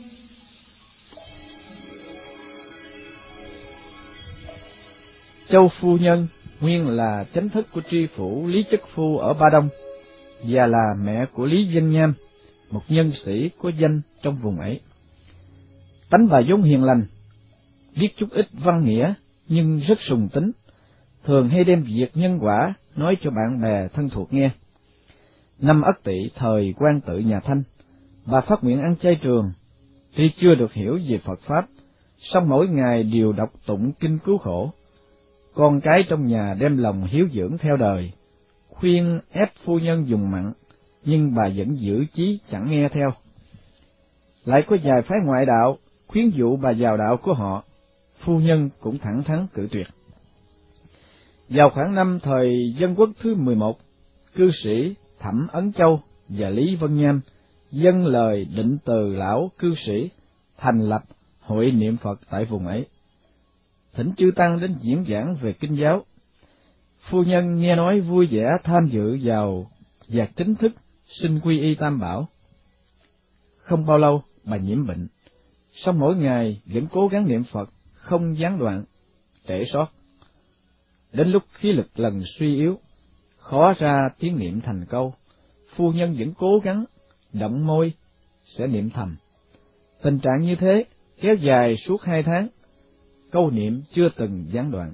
Châu Phu Nhân nguyên là chánh thức của tri phủ Lý Chất Phu ở Ba Đông, và là mẹ của Lý Dân Nham, một nhân sĩ có danh trong vùng ấy. Tánh bà vốn hiền lành, biết chút ít văn nghĩa nhưng rất sùng tính, thường hay đem việc nhân quả nói cho bạn bè thân thuộc nghe. Năm Ất Tỵ thời Quan Tự nhà Thanh, bà phát nguyện ăn chay trường. Tuy chưa được hiểu về Phật Pháp, song mỗi ngày đều đọc tụng kinh cứu khổ. Con cái trong nhà đem lòng hiếu dưỡng theo đời, khuyên ép phu nhân dùng mặn, nhưng bà vẫn giữ chí chẳng nghe theo. Lại có vài phái ngoại đạo khuyến dụ bà vào đạo của họ, phu nhân cũng thẳng thắn cự tuyệt. Vào khoảng năm thời Dân Quốc thứ mười một, cư sĩ Thẩm Ấn Châu và Lý Vân Nham dâng lời định từ lão cư sĩ thành lập hội niệm Phật tại vùng ấy, thỉnh chư tăng đến diễn giảng về kinh giáo. Phu nhân nghe nói vui vẻ tham dự vào và chính thức xin quy y Tam Bảo. Không bao lâu bà nhiễm bệnh, song mỗi ngày vẫn cố gắng niệm Phật không gián đoạn, trễ sót. Đến lúc khí lực lần suy yếu, khó ra tiếng niệm thành câu, phu nhân vẫn cố gắng động môi sẽ niệm thầm. Tình trạng như thế kéo dài suốt hai tháng, câu niệm chưa từng gián đoạn.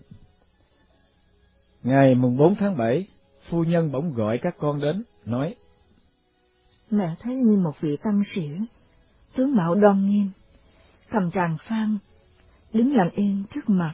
Ngày mùng bốn tháng bảy, phu nhân bỗng gọi các con đến, nói: Mẹ thấy như một vị tăng sĩ, tướng mạo đoan nghiêm, cầm tràng phan, đứng lặng yên trước mặt.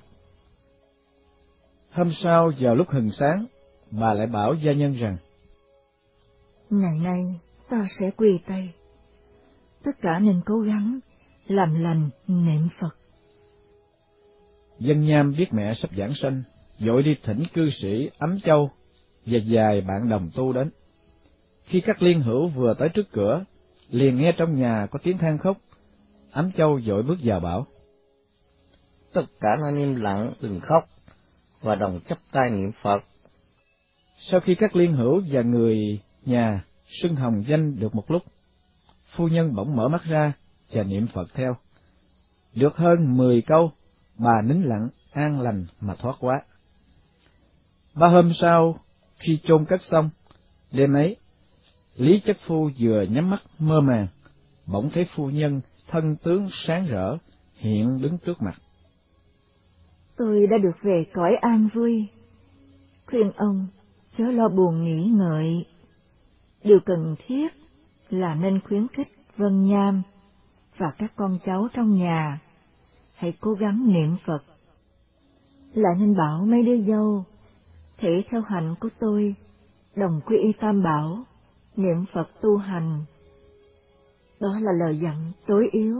Hôm sau vào lúc hừng sáng, bà lại bảo gia nhân rằng: Ngày nay ta sẽ quy tay, tất cả nên cố gắng làm lành niệm Phật. Dân Nham biết mẹ sắp giảng sanh, vội đi thỉnh cư sĩ Ấm Châu và vài bạn đồng tu đến. Khi các liên hữu vừa tới trước cửa, liền nghe trong nhà có tiếng than khóc. Ấm Châu vội bước vào bảo: Tất cả nên im lặng, đừng khóc, và đồng chắp tay niệm Phật. Sau khi các liên hữu và người nhà xưng hồng danh được một lúc, phu nhân bỗng mở mắt ra và niệm Phật theo. Được hơn mười câu, bà nín lặng, an lành mà thoát quá. Ba hôm sau, khi chôn cất xong, đêm ấy, Lý Chất Phu vừa nhắm mắt mơ màng, bỗng thấy phu nhân thân tướng sáng rỡ hiện đứng trước mặt. Tôi đã được về cõi an vui, khuyên ông chớ lo buồn nghĩ ngợi. Điều cần thiết là nên khuyến khích Vân Nham và các con cháu trong nhà hãy cố gắng niệm Phật. Lại nên bảo mấy đứa dâu thể theo hạnh của tôi, đồng quy y Tam Bảo, niệm Phật tu hành. Đó là lời dặn tối yếu.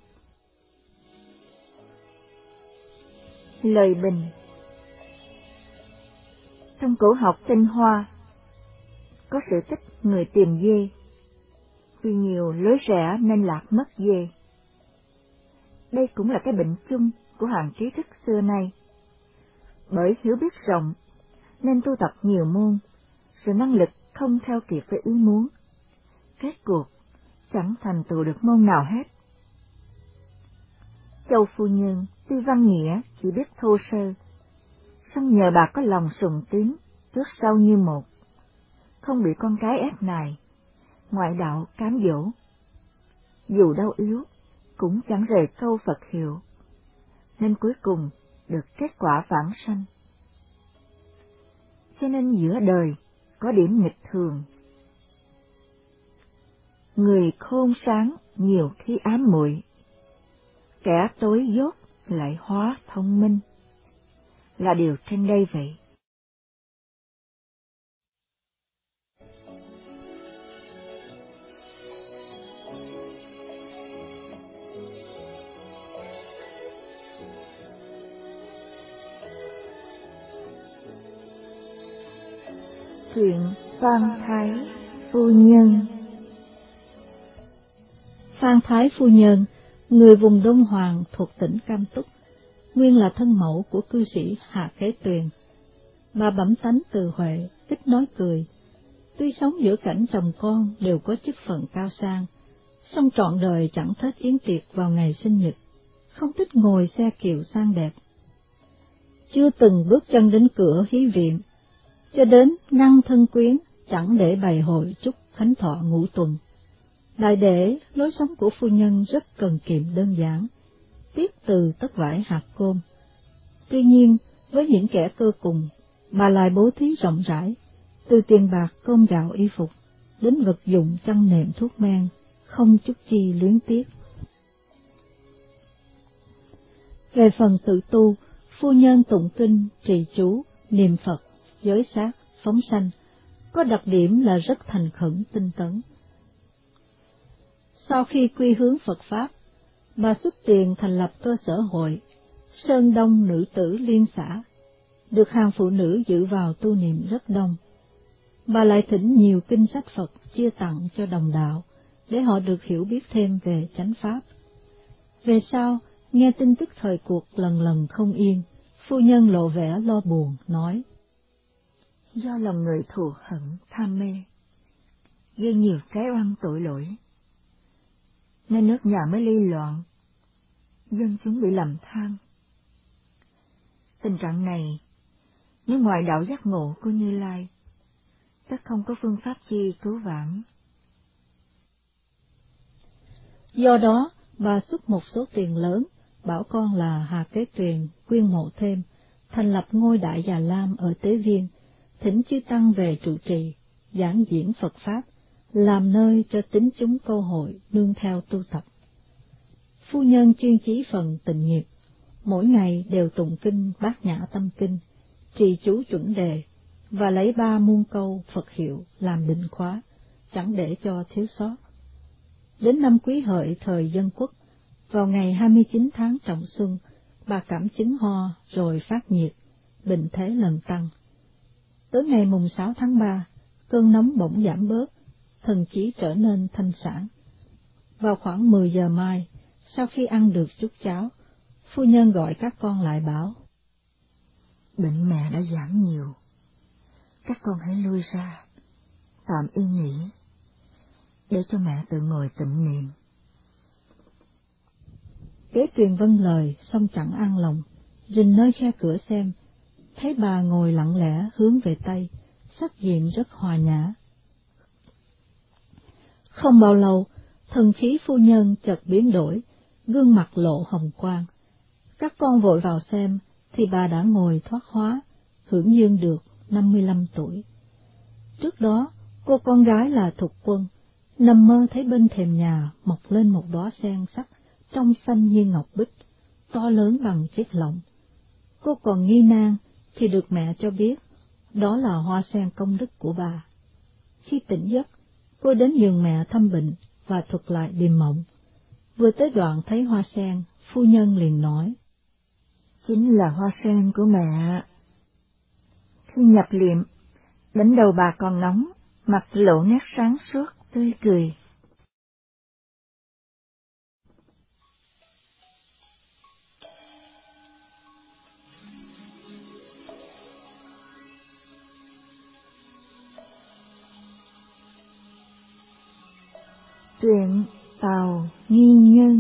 Lời bình. Trong cổ học Tinh Hoa có sự tích người tìm dê, vì nhiều lối rẽ nên lạc mất dê. Đây cũng là cái bệnh chung của hàng trí thức xưa nay. Bởi hiểu biết rộng nên tu tập nhiều môn, sự năng lực không theo kịp với ý muốn, kết cuộc chẳng thành tựu được môn nào hết. Châu phu nhân tuy văn nghĩa chỉ biết thô sơ, song nhờ bà có lòng sùng tín trước sau như một, không bị con cái ép nài, ngoại đạo cám dỗ. Dù đau yếu cũng chẳng rời câu Phật hiệu, nên cuối cùng được kết quả vãng sanh. Cho nên giữa đời có điểm nghịch thường. Người khôn sáng nhiều khi ám muội, kẻ tối dốt lại hóa thông minh, là điều trên đây vậy. Chuyện Phan Thái Phu Nhân. Phan Thái Phu Nhân, người vùng Đông Hoàng thuộc tỉnh Cam Túc, nguyên là thân mẫu của cư sĩ Hà Kế Tuyền. Bà bẩm tánh từ huệ, ít nói cười. Tuy sống giữa cảnh chồng con đều có chức phận cao sang, song trọn đời chẳng thích yến tiệc vào ngày sinh nhật, không thích ngồi xe kiệu sang đẹp. Chưa từng bước chân đến cửa hí viện, cho đến ngăn thân quyến chẳng để bày hội chúc khánh thọ ngũ tuần. Đại để lối sống của phu nhân rất cần kiệm đơn giản, tiết từ tất vải hạt cơm. Tuy nhiên, với những kẻ cơ cùng, bà lại bố thí rộng rãi, từ tiền bạc cơm gạo y phục, đến vật dụng chăn nệm thuốc men, không chút chi luyến tiếc. Về phần tự tu, phu nhân tụng kinh, trì chú, niệm Phật, giới sát, phóng sanh, có đặc điểm là rất thành khẩn tinh tấn. Sau khi quy hướng Phật Pháp, bà xuất tiền thành lập cơ sở hội, Sơn Đông Nữ Tử Liên Xã, được hàng phụ nữ dự vào tu niệm rất đông. Bà lại thỉnh nhiều kinh sách Phật chia tặng cho đồng đạo, để họ được hiểu biết thêm về chánh Pháp. Về sau, nghe tin tức thời cuộc lần lần không yên, phu nhân lộ vẻ lo buồn, nói: Do lòng người thù hận, tham mê, gây nhiều cái oan tội lỗi, nên nước nhà mới ly loạn, dân chúng bị lầm than. Tình trạng này, nếu ngoài đạo giác ngộ của Như Lai, tất không có phương pháp chi cứu vãn. Do đó, bà xuất một số tiền lớn, bảo con là Hà Kế Tuyền quyên mộ thêm, thành lập ngôi Đại Già Lam ở Tế Viên, thỉnh chư tăng về trụ trì, giảng diễn Phật Pháp, làm nơi cho tín chúng câu hội nương theo tu tập. Phu nhân chuyên chí phần tịnh nghiệp, mỗi ngày đều tụng kinh Bát Nhã Tâm Kinh, trì chú chuẩn đề, và lấy ba muôn câu Phật hiệu làm định khóa, chẳng để cho thiếu sót. Đến năm Quý Hợi thời Dân Quốc, vào ngày hai mươi chín tháng Trọng Xuân, bà cảm chứng ho rồi phát nhiệt, bệnh thế lần tăng. Tới ngày mùng sáu tháng ba, cơn nóng bỗng giảm bớt, thần trí trở nên thanh sản. Vào khoảng mười giờ mai, sau khi ăn được chút cháo, phu nhân gọi các con lại bảo: Bệnh mẹ đã giảm nhiều, các con hãy lui ra, tạm yên nghỉ, để cho mẹ tự ngồi tịnh niệm. Kế Tuyền vâng lời, xong chẳng an lòng, rình nơi khe cửa xem, thấy bà ngồi lặng lẽ hướng về Tây, sắc diện rất hòa nhã. Không bao lâu, thần khí phu nhân chợt biến đổi, gương mặt lộ hồng quang. Các con vội vào xem, thì bà đã ngồi thoát hóa, hưởng dương được năm mươi lăm tuổi. Trước đó, cô con gái là Thục Quân, nằm mơ thấy bên thềm nhà mọc lên một đóa sen sắc, trong xanh như ngọc bích, to lớn bằng chiếc lọng. Cô còn nghi nan, thì được mẹ cho biết, đó là hoa sen công đức của bà. Khi tỉnh giấc, cô đến giường mẹ thăm bệnh và thuật lại điềm mộng. Vừa tới đoạn thấy hoa sen, phu nhân liền nói: Chính là hoa sen của mẹ. Khi nhập liệm, đến đầu bà còn nóng, mặt lộ nét sáng suốt, tươi cười. Truyện Tào Nghi Nhân.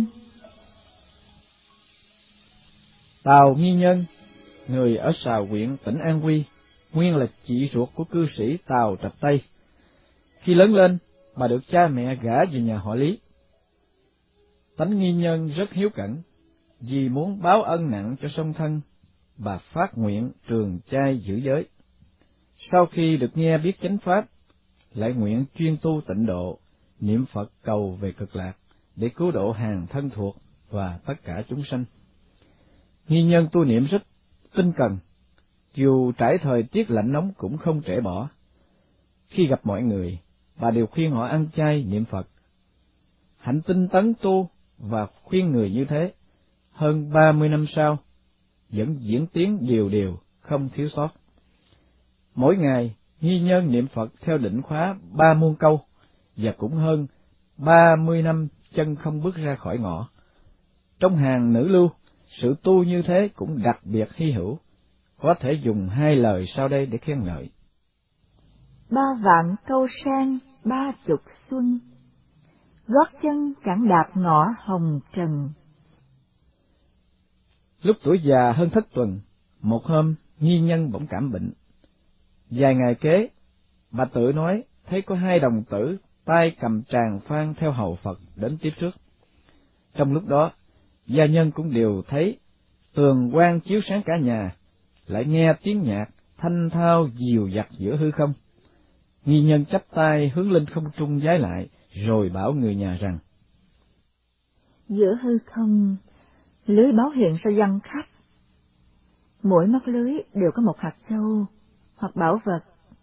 Tào Nghi Nhân, người ở Sào huyện tỉnh An Huy, nguyên là chị ruột của cư sĩ Tào Trạch Tây. Khi lớn lên, bà được cha mẹ gả về nhà họ Lý. Tánh Nghi Nhân rất hiếu cẩn, vì muốn báo ân nặng cho song thân, bà phát nguyện trường trai giữ giới. Sau khi được nghe biết chánh pháp, lại nguyện chuyên tu tịnh độ, niệm Phật cầu về cực lạc, để cứu độ hàng thân thuộc và tất cả chúng sanh. Nghi Nhân tu niệm rất tinh cần, dù trải thời tiết lạnh nóng cũng không trễ bỏ. Khi gặp mọi người, bà đều khuyên họ ăn chay niệm Phật. Hạnh tinh tấn tu và khuyên người như thế, hơn ba mươi năm sau, vẫn diễn tiến đều đều, không thiếu sót. Mỗi ngày, Nghi Nhân niệm Phật theo định khóa ba muôn câu, và cũng hơn ba mươi năm chân không bước ra khỏi ngõ. Trong hàng nữ lưu, sự tu như thế cũng đặc biệt hy hữu, có thể dùng hai lời sau đây để khen ngợi. Ba vạn câu sang ba chục xuân, gót chân cản đạp ngõ hồng trần. Lúc tuổi già hơn thất tuần, một hôm Nghi Nhân bỗng cảm bệnh. Vài ngày kế, bà tự nói thấy có hai đồng tử tay cầm tràng phan theo hầu Phật đến tiếp trước. Trong lúc đó, gia nhân cũng đều thấy tường quang chiếu sáng cả nhà, lại nghe tiếng nhạc thanh thao dìu dặt giữa hư không. Nghi nhân chắp tay hướng lên không trung vái lại, rồi bảo người nhà rằng: Giữa hư không, lưới báo hiện ra giăng khắp. Mỗi mắt lưới đều có một hạt châu hoặc bảo vật.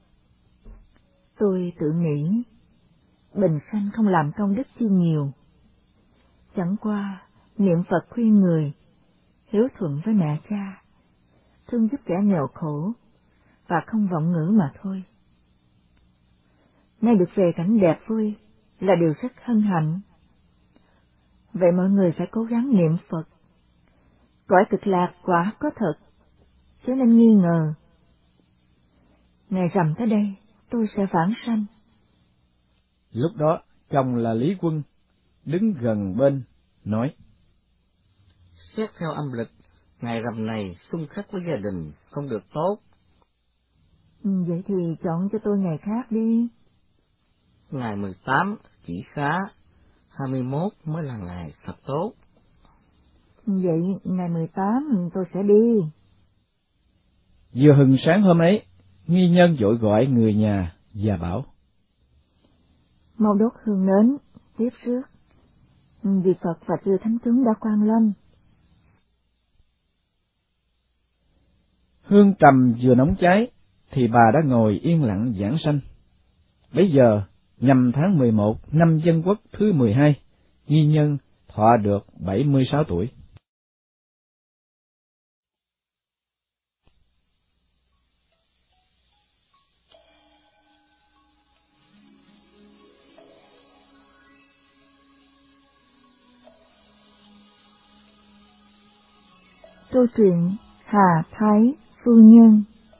Tôi tự nghĩ, bình sanh không làm công đức chi nhiều. Chẳng qua niệm Phật khuyên người, hiếu thuận với mẹ cha, thương giúp kẻ nghèo khổ, và không vọng ngữ mà thôi. Nay được về cảnh đẹp vui là điều rất hân hạnh. Vậy mọi người phải cố gắng niệm Phật. Cõi cực lạc quả có thật, chớ nên nghi ngờ. Ngày rằm tới đây, tôi sẽ vãng sanh. Lúc đó, chồng là Lý Quân, đứng gần bên, nói: Xét theo âm lịch, ngày rằm này xung khắc với gia đình không được tốt. Vậy thì chọn cho tôi ngày khác đi. Ngày mười tám chỉ khá, hai mươi mốt mới là ngày thật tốt. Vậy ngày mười tám tôi sẽ đi. Vừa hừng sáng hôm ấy, nghi nhân vội gọi người nhà và bảo: Mau đốt hương nến, tiếp rước, vì Phật và chư thánh chúng đã quan lâm. Hương trầm vừa nóng cháy, thì bà đã ngồi yên lặng giảng sanh. Bấy giờ, nhằm tháng mười một năm Dân Quốc thứ mười hai, nghi nhân thọ được bảy mươi sáu tuổi. Câu chuyện Hà Thái Phu Nhân.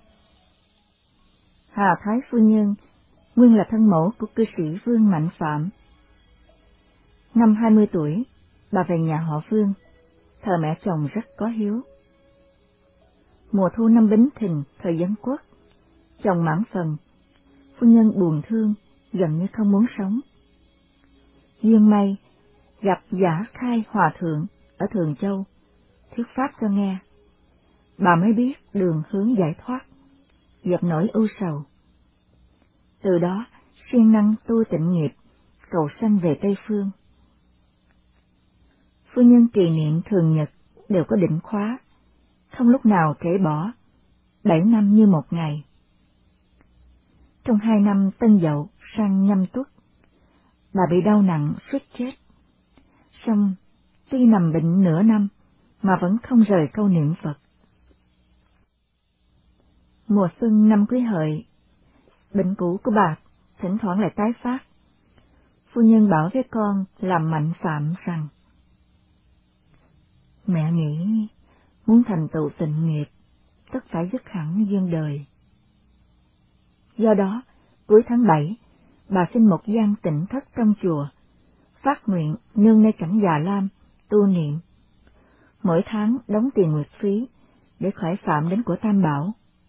Hà Thái Phu Nhân nguyên là thân mẫu của cư sĩ Vương Mạnh Phạm. Năm hai mươi tuổi, bà về nhà họ Vương, thờ mẹ chồng rất có hiếu. Mùa thu năm Bính Thìn, thời Dân Quốc, chồng mãn phần, phu nhân buồn thương, gần như không muốn sống. Duyên may, gặp Giả Khai Hòa Thượng ở Thường Châu, thuyết pháp cho nghe. Bà mới biết đường hướng giải thoát, dẹp nỗi ưu sầu. Từ đó, siêng năng tu tịnh nghiệp, cầu sanh về Tây Phương. Phu nhân trì niệm thường nhật đều có định khóa, không lúc nào trễ bỏ, bảy năm như một ngày. Trong hai năm Tân Dậu sang Nhâm Tuất, bà bị đau nặng suýt chết. Song tuy nằm bệnh nửa năm mà vẫn không rời câu niệm Phật. Mùa xuân năm Quý Hợi, bệnh cũ của bà thỉnh thoảng lại tái phát. Phu nhân bảo với con làm Mạnh Phạm rằng: Mẹ nghĩ muốn thành tựu tịnh nghiệp, tất phải dứt hẳn duyên đời. Do đó, cuối tháng bảy, bà xin một gian tịnh thất trong chùa, phát nguyện nương nơi cảnh già lam, tu niệm. Mỗi tháng đóng tiền nguyệt phí, để khỏi phạm đến của Tam Bảo.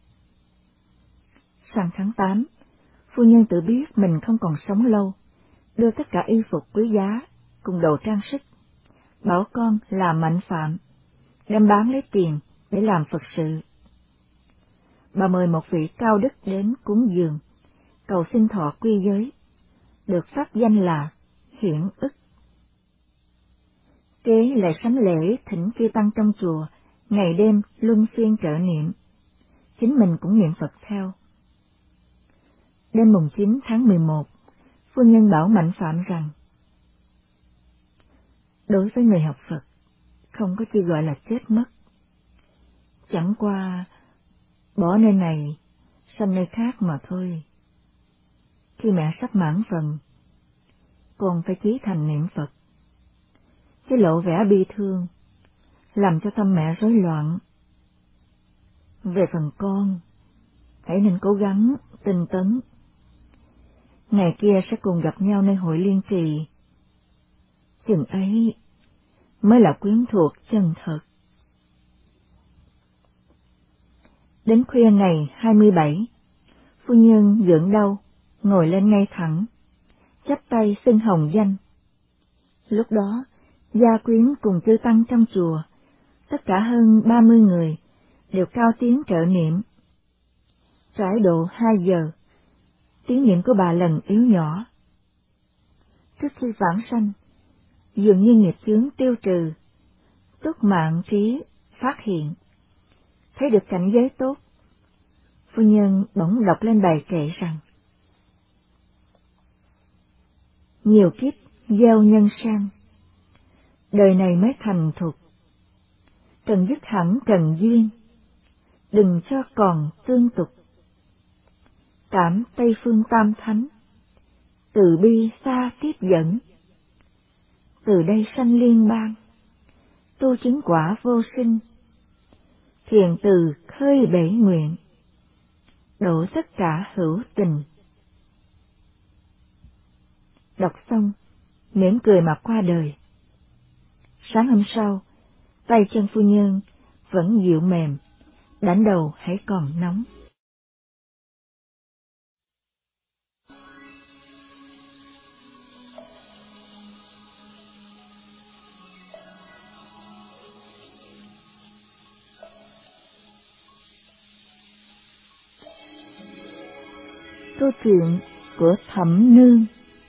Sang tháng tám, phu nhân tự biết mình không còn sống lâu, đưa tất cả y phục quý giá, cùng đồ trang sức, bảo con là Mạnh Phạm, đem bán lấy tiền để làm Phật sự. Bà mời một vị cao đức đến cúng dường, cầu xin thọ quy giới, được pháp danh là Hiển Ức. Kế lại sắm lễ thỉnh chư tăng trong chùa, ngày đêm luân phiên trợ niệm, chính mình cũng niệm Phật theo. Đêm mùng chín tháng mười một, phu nhân bảo Mạnh Phạm rằng: Đối với người học Phật, không có chi gọi là chết mất. Chẳng qua bỏ nơi này, sanh nơi khác mà thôi. Khi mẹ sắp mãn phần, con phải chí thành niệm Phật. Cái lộ vẻ bi thương, làm cho tâm mẹ rối loạn. Về phần con, hãy nên cố gắng, tinh tấn. Ngày kia sẽ cùng gặp nhau nơi hội liên kỳ. Chừng ấy mới là quyến thuộc chân thật. Đến khuya ngày hai mươi bảy, phu nhân gượng đau, ngồi lên ngay thẳng, chắp tay xưng hồng danh. Lúc đó, gia quyến cùng chư tăng trong chùa, tất cả hơn ba mươi người, đều cao tiếng trợ niệm. Trải độ hai giờ, tiếng niệm của bà lần yếu nhỏ. Trước khi vãng sanh, dường như nghiệp chướng tiêu trừ, túc mạng trí phát hiện, thấy được cảnh giới tốt. Phu nhân bỗng đọc lên bài kệ rằng: nhiều kiếp gieo nhân sang, đời này mới thành thục, cần dứt hẳn trần duyên, đừng cho còn tương tục. Cảm Tây Phương Tam Thánh, từ bi xa tiếp dẫn, từ đây sanh liên bang, tu chứng quả vô sinh, thiền từ khơi bể nguyện, độ tất cả hữu tình. Đọc xong, mỉm cười mà qua đời. Sáng hôm sau, tay chân phu nhân vẫn dịu mềm, đảnh đầu hãy còn nóng. Câu chuyện của Thẩm Nương.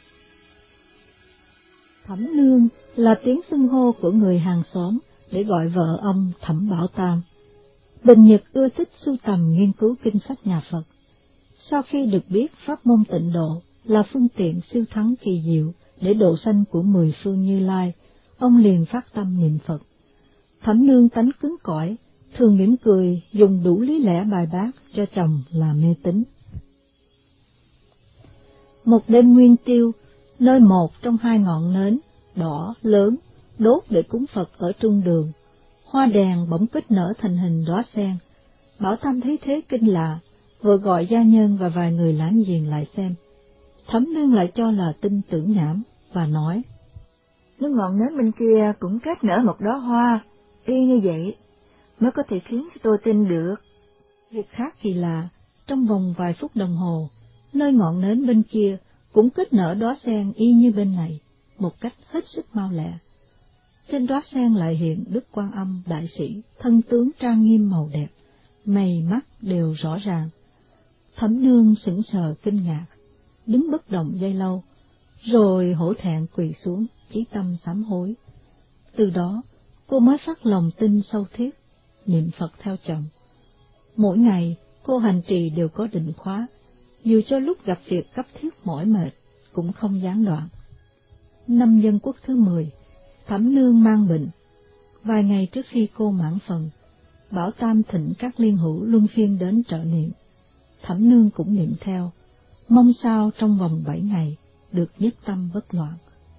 Thẩm Nương là tiếng xưng hô của người hàng xóm để gọi vợ ông Thẩm Bảo Tam. Bình Nhật ưa thích sưu tầm nghiên cứu kinh sách nhà Phật. Sau khi được biết pháp môn tịnh độ là phương tiện siêu thắng kỳ diệu để độ sanh của mười phương Như Lai, ông liền phát tâm niệm Phật. Thẩm Nương tánh cứng cỏi, thường mỉm cười, dùng đủ lý lẽ bài bác cho chồng là mê tín. Một đêm nguyên tiêu, nơi một trong hai ngọn nến đỏ lớn đốt để cúng Phật ở trung đường, hoa đèn bỗng kích nở thành hình đóa sen. Bảo Tam thấy thế kinh lạ, vội gọi gia nhân và vài người láng giềng lại xem. Thẩm Nương lại cho là tin tưởng nhảm và nói: Nếu ngọn nến bên kia cũng kết nở một đóa hoa, y như vậy, mới có thể khiến cho tôi tin được. Việc khác kỳ lạ, trong vòng vài phút đồng hồ, nơi ngọn nến bên kia cũng kết nở đóa sen y như bên này, một cách hết sức mau lẹ. Trên đóa sen lại hiện Đức Quan Âm đại sĩ, thân tướng trang nghiêm màu đẹp, mày mắt đều rõ ràng. Thẩm Nương sững sờ kinh ngạc, đứng bất động giây lâu, rồi hổ thẹn quỳ xuống, chí tâm sám hối. Từ đó, cô mới phát lòng tin sâu thiết, niệm Phật theo chồng. Mỗi ngày, cô hành trì đều có định khóa, dù cho lúc gặp việc cấp thiết mỏi mệt, cũng không gián đoạn. Năm Dân Quốc thứ mười, Thẩm Nương mang bệnh. Vài ngày trước khi cô mãn phần, Bảo Tam thỉnh các liên hữu luân phiên đến trợ niệm. Thẩm Nương cũng niệm theo, mong sao trong vòng bảy ngày được nhất tâm bất loạn.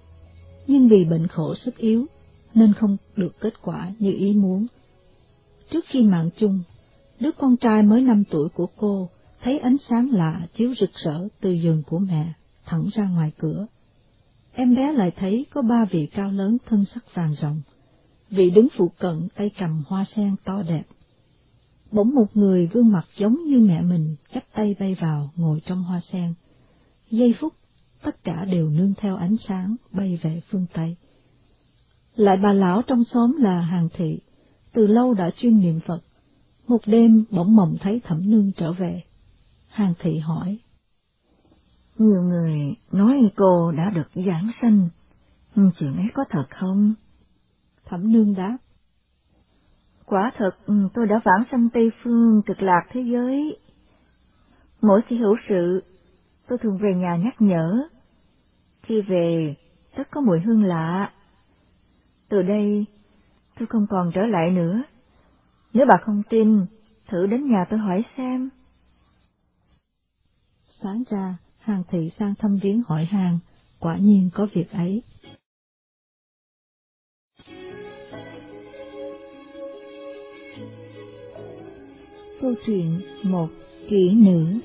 Nhưng vì bệnh khổ sức yếu, nên không được kết quả như ý muốn. Trước khi mạng chung, đứa con trai mới năm tuổi của cô thấy ánh sáng lạ chiếu rực rỡ từ giường của mẹ thẳng ra ngoài cửa. Em bé lại thấy có ba vị cao lớn thân sắc vàng ròng, vị đứng phụ cận tay cầm hoa sen to đẹp. Bỗng một người gương mặt giống như mẹ mình chắp tay bay vào ngồi trong hoa sen. Giây phút, tất cả đều nương theo ánh sáng bay về phương Tây. Lại bà lão trong xóm là Hàng Thị, từ lâu đã chuyên niệm Phật. Một đêm bỗng mộng thấy Thẩm Nương trở về. Hàng Thị hỏi: Nhiều người nói cô đã được giảng sanh, chuyện ấy có thật không? Thẩm Nương đáp: Quả thật, tôi đã vãng sanh Tây Phương cực lạc thế giới. Mỗi khi hữu sự, tôi thường về nhà nhắc nhở. Khi về, tất có mùi hương lạ. Từ đây, tôi không còn trở lại nữa. Nếu bà không tin, thử đến nhà tôi hỏi xem. Sáng ra, Hàng Thị sang thăm viếng hỏi han, quả nhiên có việc ấy. Câu chuyện một kỹ nữ.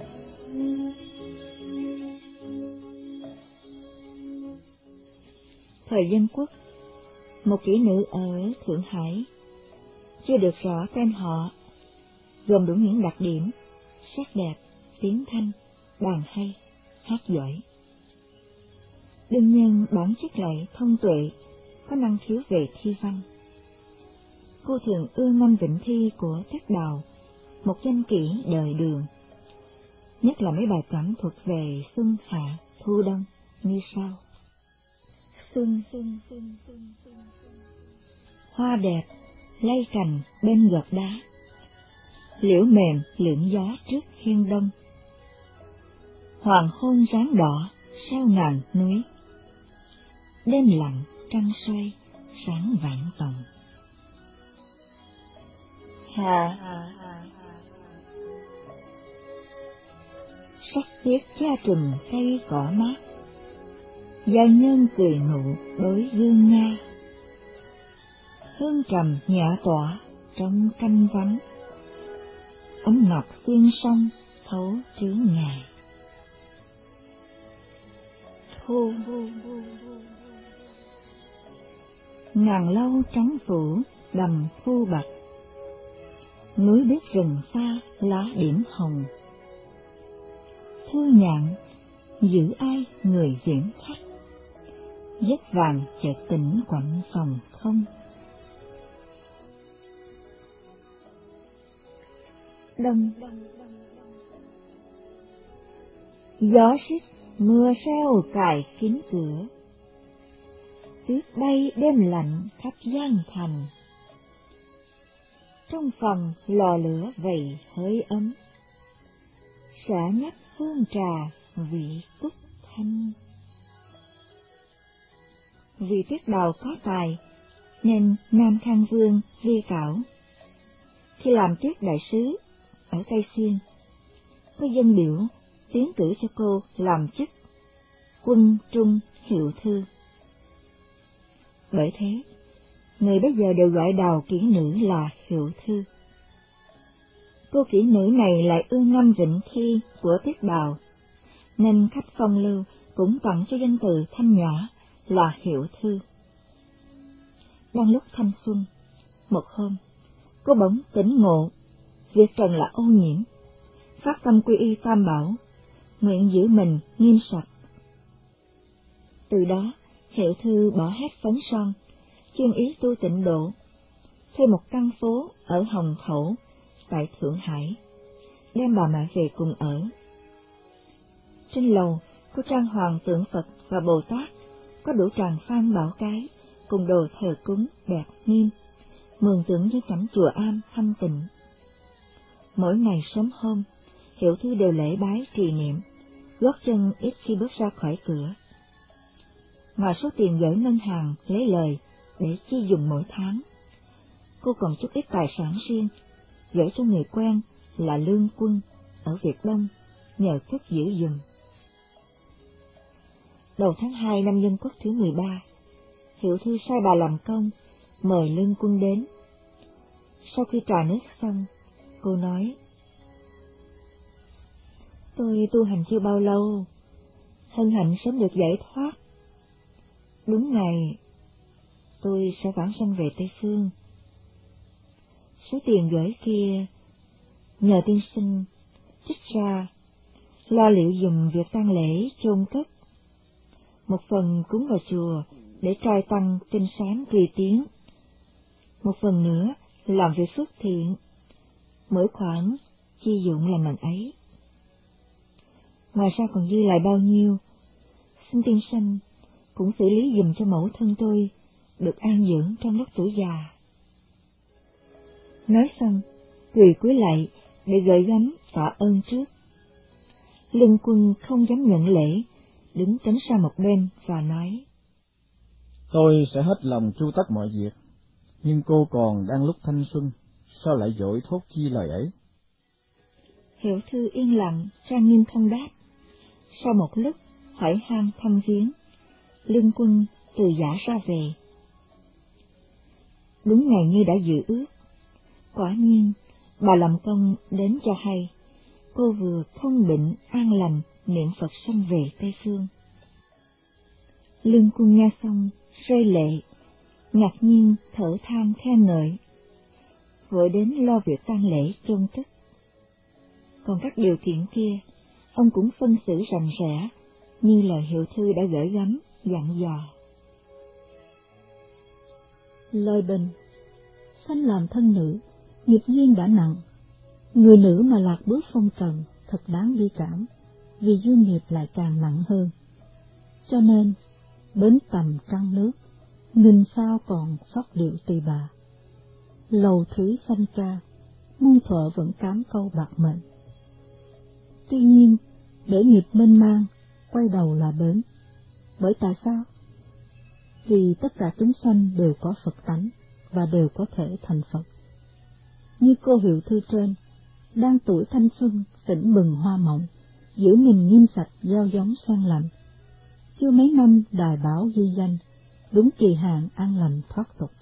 Thời Dân Quốc, một kỹ nữ ở Thượng Hải, chưa được rõ tên họ, gồm đủ những đặc điểm: sắc đẹp, tiếng thanh, đàn hay, hát giỏi. đương nhiên bản chất lại thông tuệ, có năng khiếu về thi văn. Cô thường ưa ngâm vịnh thi của Tiết Đào, một danh kỹ đời Đường, nhất là mấy bài cảm thuật về xuân hạ thu đông như sau. Xuân, xuân, xuân, xuân, xuân, xuân. Hoa đẹp lay cành bên gợt đá, liễu mềm lượn gió trước hiên đông. Hoàng hôn ráng đỏ sao ngàn núi, đêm lặng trăng xoay sáng vạn tầng. Hà sắc tiết cha trùm cây cỏ mát, gia nhân cười nụ đối gương Nga. Hương trầm nhã tỏa trong canh vắng, ấm ngọc xuyên sông thấu trướng ngài. Thu ngàn lâu trắng phủ đầm thu bạch, núi biết rừng xa lá điểm hồng. Thư nhạn giữ ai người viễn khách, giấc vàng chợt tỉnh quạnh phòng không. Đông gió xít mưa reo cài kín cửa, tuyết bay đêm lạnh khắp gian thành. Trong phòng lò lửa vầy hơi ấm, xả nhấp hương trà vị cúc thanh. Vì Tiết Đào có tài nên Nam Khang Vương Vi Cảo khi làm tiết đại sứ ở Tây Xuyên có dân biểu tiến cử cho cô làm chức quân trung hiệu thư. Bởi thế, người bây giờ đều gọi Đào kỹ nữ là hiệu thư. Cô kỹ nữ này lại ưa ngâm vịnh thi của Tiết Đào, nên khách phong lưu cũng tặng cho danh từ thanh nhã là hiệu thư. Đang lúc thanh xuân, một hôm, cô bỗng tỉnh ngộ, việc trần là ô nhiễm, phát tâm quy y Tam Bảo, nguyện giữ mình nghiêm sạch. Từ đó, hiệu thư bỏ hết phấn son, chuyên ý tu tịnh độ, thuê một căn phố ở Hồng Thổ tại Thượng Hải, đem bà mẹ về cùng ở. Trên lầu, có trang hoàng tượng Phật và Bồ Tát, có đủ tràng phan bảo cái, cùng đồ thờ cúng đẹp nghiêm, mường tượng như cảnh chùa am thanh tịnh. Mỗi ngày sớm hôm, hiệu thư đều lễ bái trì niệm, gót chân ít khi bước ra khỏi cửa. Ngoài số tiền gửi ngân hàng lấy lời để chi dùng mỗi tháng, cô còn chút ít tài sản riêng gửi cho người quen là Lương Quân ở Việt Đông nhờ cất giữ giùm. Đầu tháng hai năm Dân Quốc thứ mười ba, hiệu thư sai bà làm công mời Lương Quân đến. Sau khi trà nước xong, cô nói: Tôi tu hành chưa bao lâu, hân hạnh sớm được giải thoát. Đúng ngày, tôi sẽ vãng sanh về Tây Phương. Số tiền gửi kia, nhờ tiên sinh trích ra, lo liệu dùm việc tang lễ chôn cất. Một phần cúng vào chùa để trai tăng kinh sám tùy tiến. Một phần nữa làm việc phước thiện, mỗi khoản chi dụng làm mình ấy. Ngoài ra còn dư lại bao nhiêu, xin tiên sinh cũng xử lý dùm cho mẫu thân tôi được an dưỡng trong lúc tuổi già. Nói xong, quỳ cúi lạy để gửi gắm tạ ơn trước. Lương Quân không dám nhận lễ, đứng tránh sang một bên và nói: Tôi sẽ hết lòng chu tất mọi việc, nhưng cô còn đang lúc thanh xuân, sao lại vội thốt chi lời ấy? Hiệu thư yên lặng, trang nghiêm không đáp. Sau một lúc hỏi han thăm viếng, Lương Quân từ giã ra về. Đúng ngày như đã dự ước, quả nhiên bà làm công đến cho hay cô vừa không bệnh an lành niệm Phật sanh về Tây Phương. Lương Quân nghe xong rơi lệ, ngạc nhiên thở than khen ngợi, vội đến lo việc tang lễ chôn cất. Còn các điều kiện kia, ông cũng phân xử rành rẽ như lời hiệu thư đã gửi gắm dặn dò. Lời bình: sanh làm thân nữ, nghiệp duyên đã nặng. Người nữ mà lạc bước phong trần thật đáng bi cảm, vì duyên nghiệp lại càng nặng hơn. Cho nên, bến tầm trăng nước, nghìn sao còn sót điệu tỳ bà. Lầu thủy sanh ca, muôn thuở vẫn cám câu bạc mệnh. Tuy nhiên, để nghiệp mênh mang, quay đầu là bến. Bởi tại sao? Vì tất cả chúng sanh đều có Phật tánh và đều có thể thành Phật. Như cô hiệu thư trên, đang tuổi thanh xuân, tỉnh bừng hoa mộng, giữ mình nghiêm sạch gieo giống sen lạnh. Chưa mấy năm đài báo ghi danh, đúng kỳ hạn an lành thoát tục.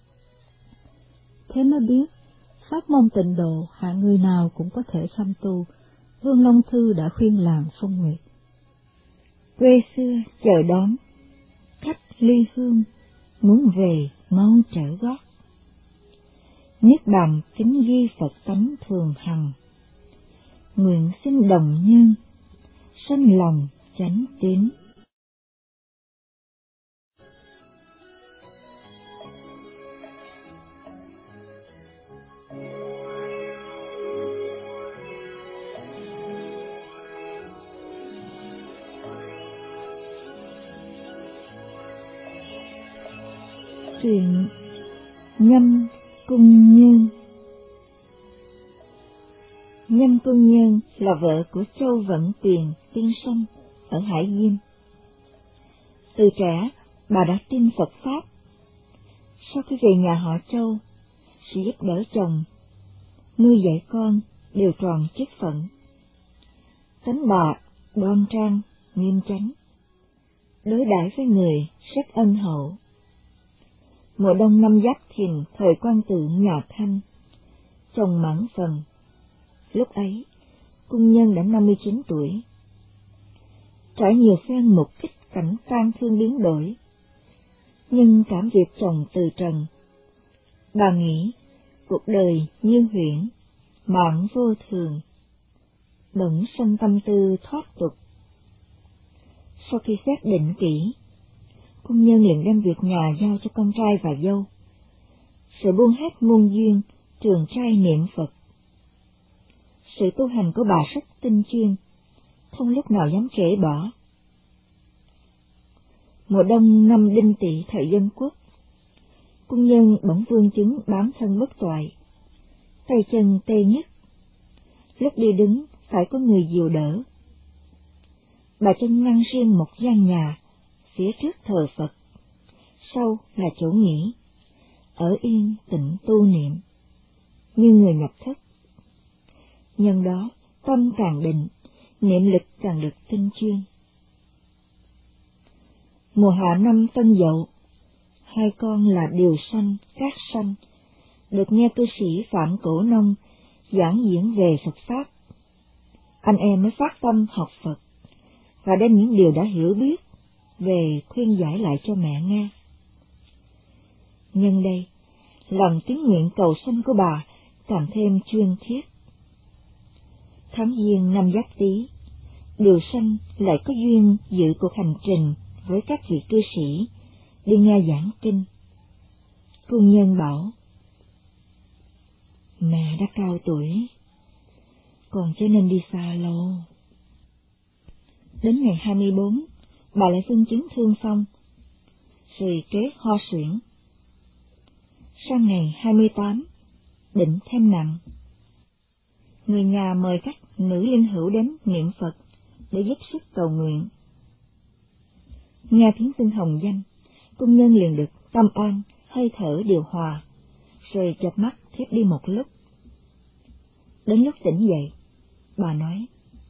Thế mới biết, pháp môn tịnh độ hạ người nào cũng có thể sanh tu, Vương Long Thư đã khuyên làng Phong Nguyệt. Quê xưa chờ đón, khách ly hương, muốn về mau trở gót. Niết bàn kính ghi Phật tánh thường hằng, nguyện xin đồng nhân, sanh lòng chánh tín. Truyện Nhâm Cung Nhân. Nhâm Cung Nhân là vợ của Châu Vận Tuyền tiên sinh ở Hải Diêm. Từ trẻ, bà đã tin Phật Pháp. Sau khi về nhà họ Châu, sẽ giúp đỡ chồng, nuôi dạy con đều tròn chức phận. Tánh bà đoan trang, nghiêm chánh, đối đãi với người rất ân hậu. Mùa đông năm Giáp Thìn, thời Quan Tự nhà Thanh, chồng mãn phần. Lúc ấy, cung nhân đã năm mươi chín tuổi. Trải nhiều phen một kích cảnh tan thương biến đổi, nhưng cảm việc chồng từ trần, bà nghĩ cuộc đời như huyễn, mạng vô thường, bỗng sanh tâm tư thoát tục. Sau khi xét định kỹ, cung nhân liền đem việc nhà giao cho con trai và dâu, rồi buông hết muôn duyên, trường trai niệm Phật. Sự tu hành của bà rất tinh chuyên, không lúc nào dám trễ bỏ. Mùa đông năm Đinh Tỵ thời Dân Quốc, cung nhân bỗng vương chứng bán thân bất toại, tay chân tê nhức, lúc đi đứng phải có người dìu đỡ. Bà chân ngăn riêng một gian nhà, phía trước thờ Phật, sau là chỗ nghỉ, ở yên tịnh tu niệm, như người nhập thất. Nhân đó, tâm càng định, niệm lực càng được tinh chuyên. Mùa hạ năm Tân Dậu, hai con là Điều Sanh, Cát Sanh, được nghe cư sĩ Phạm Cổ Nông giảng diễn về Phật Pháp. Anh em mới phát tâm học Phật, và đem những điều đã hiểu biết về khuyên giải lại cho mẹ nghe. Nhân đây, lòng tín nguyện cầu sanh của bà càng thêm chuyên thiết. Tháng Giêng năm Giáp Tý, Điều Sanh lại có duyên dự cuộc hành trình với các vị cư sĩ đi nghe giảng kinh. Cung nhân bảo: mẹ đã cao tuổi, còn chớ nên đi xa lâu. Đến ngày hai mươi bốn, bà lại vương chứng thương phong, rồi kế ho suyễn. Sang ngày hai mươi tám, bệnh thêm nặng. Người nhà mời các nữ linh hữu đến niệm Phật để giúp sức cầu nguyện. Nghe tiếng xưng hồng danh, cung nhân liền được tâm an, hơi thở điều hòa, rồi chợp mắt thiếp đi một lúc. Đến lúc tỉnh dậy, bà nói: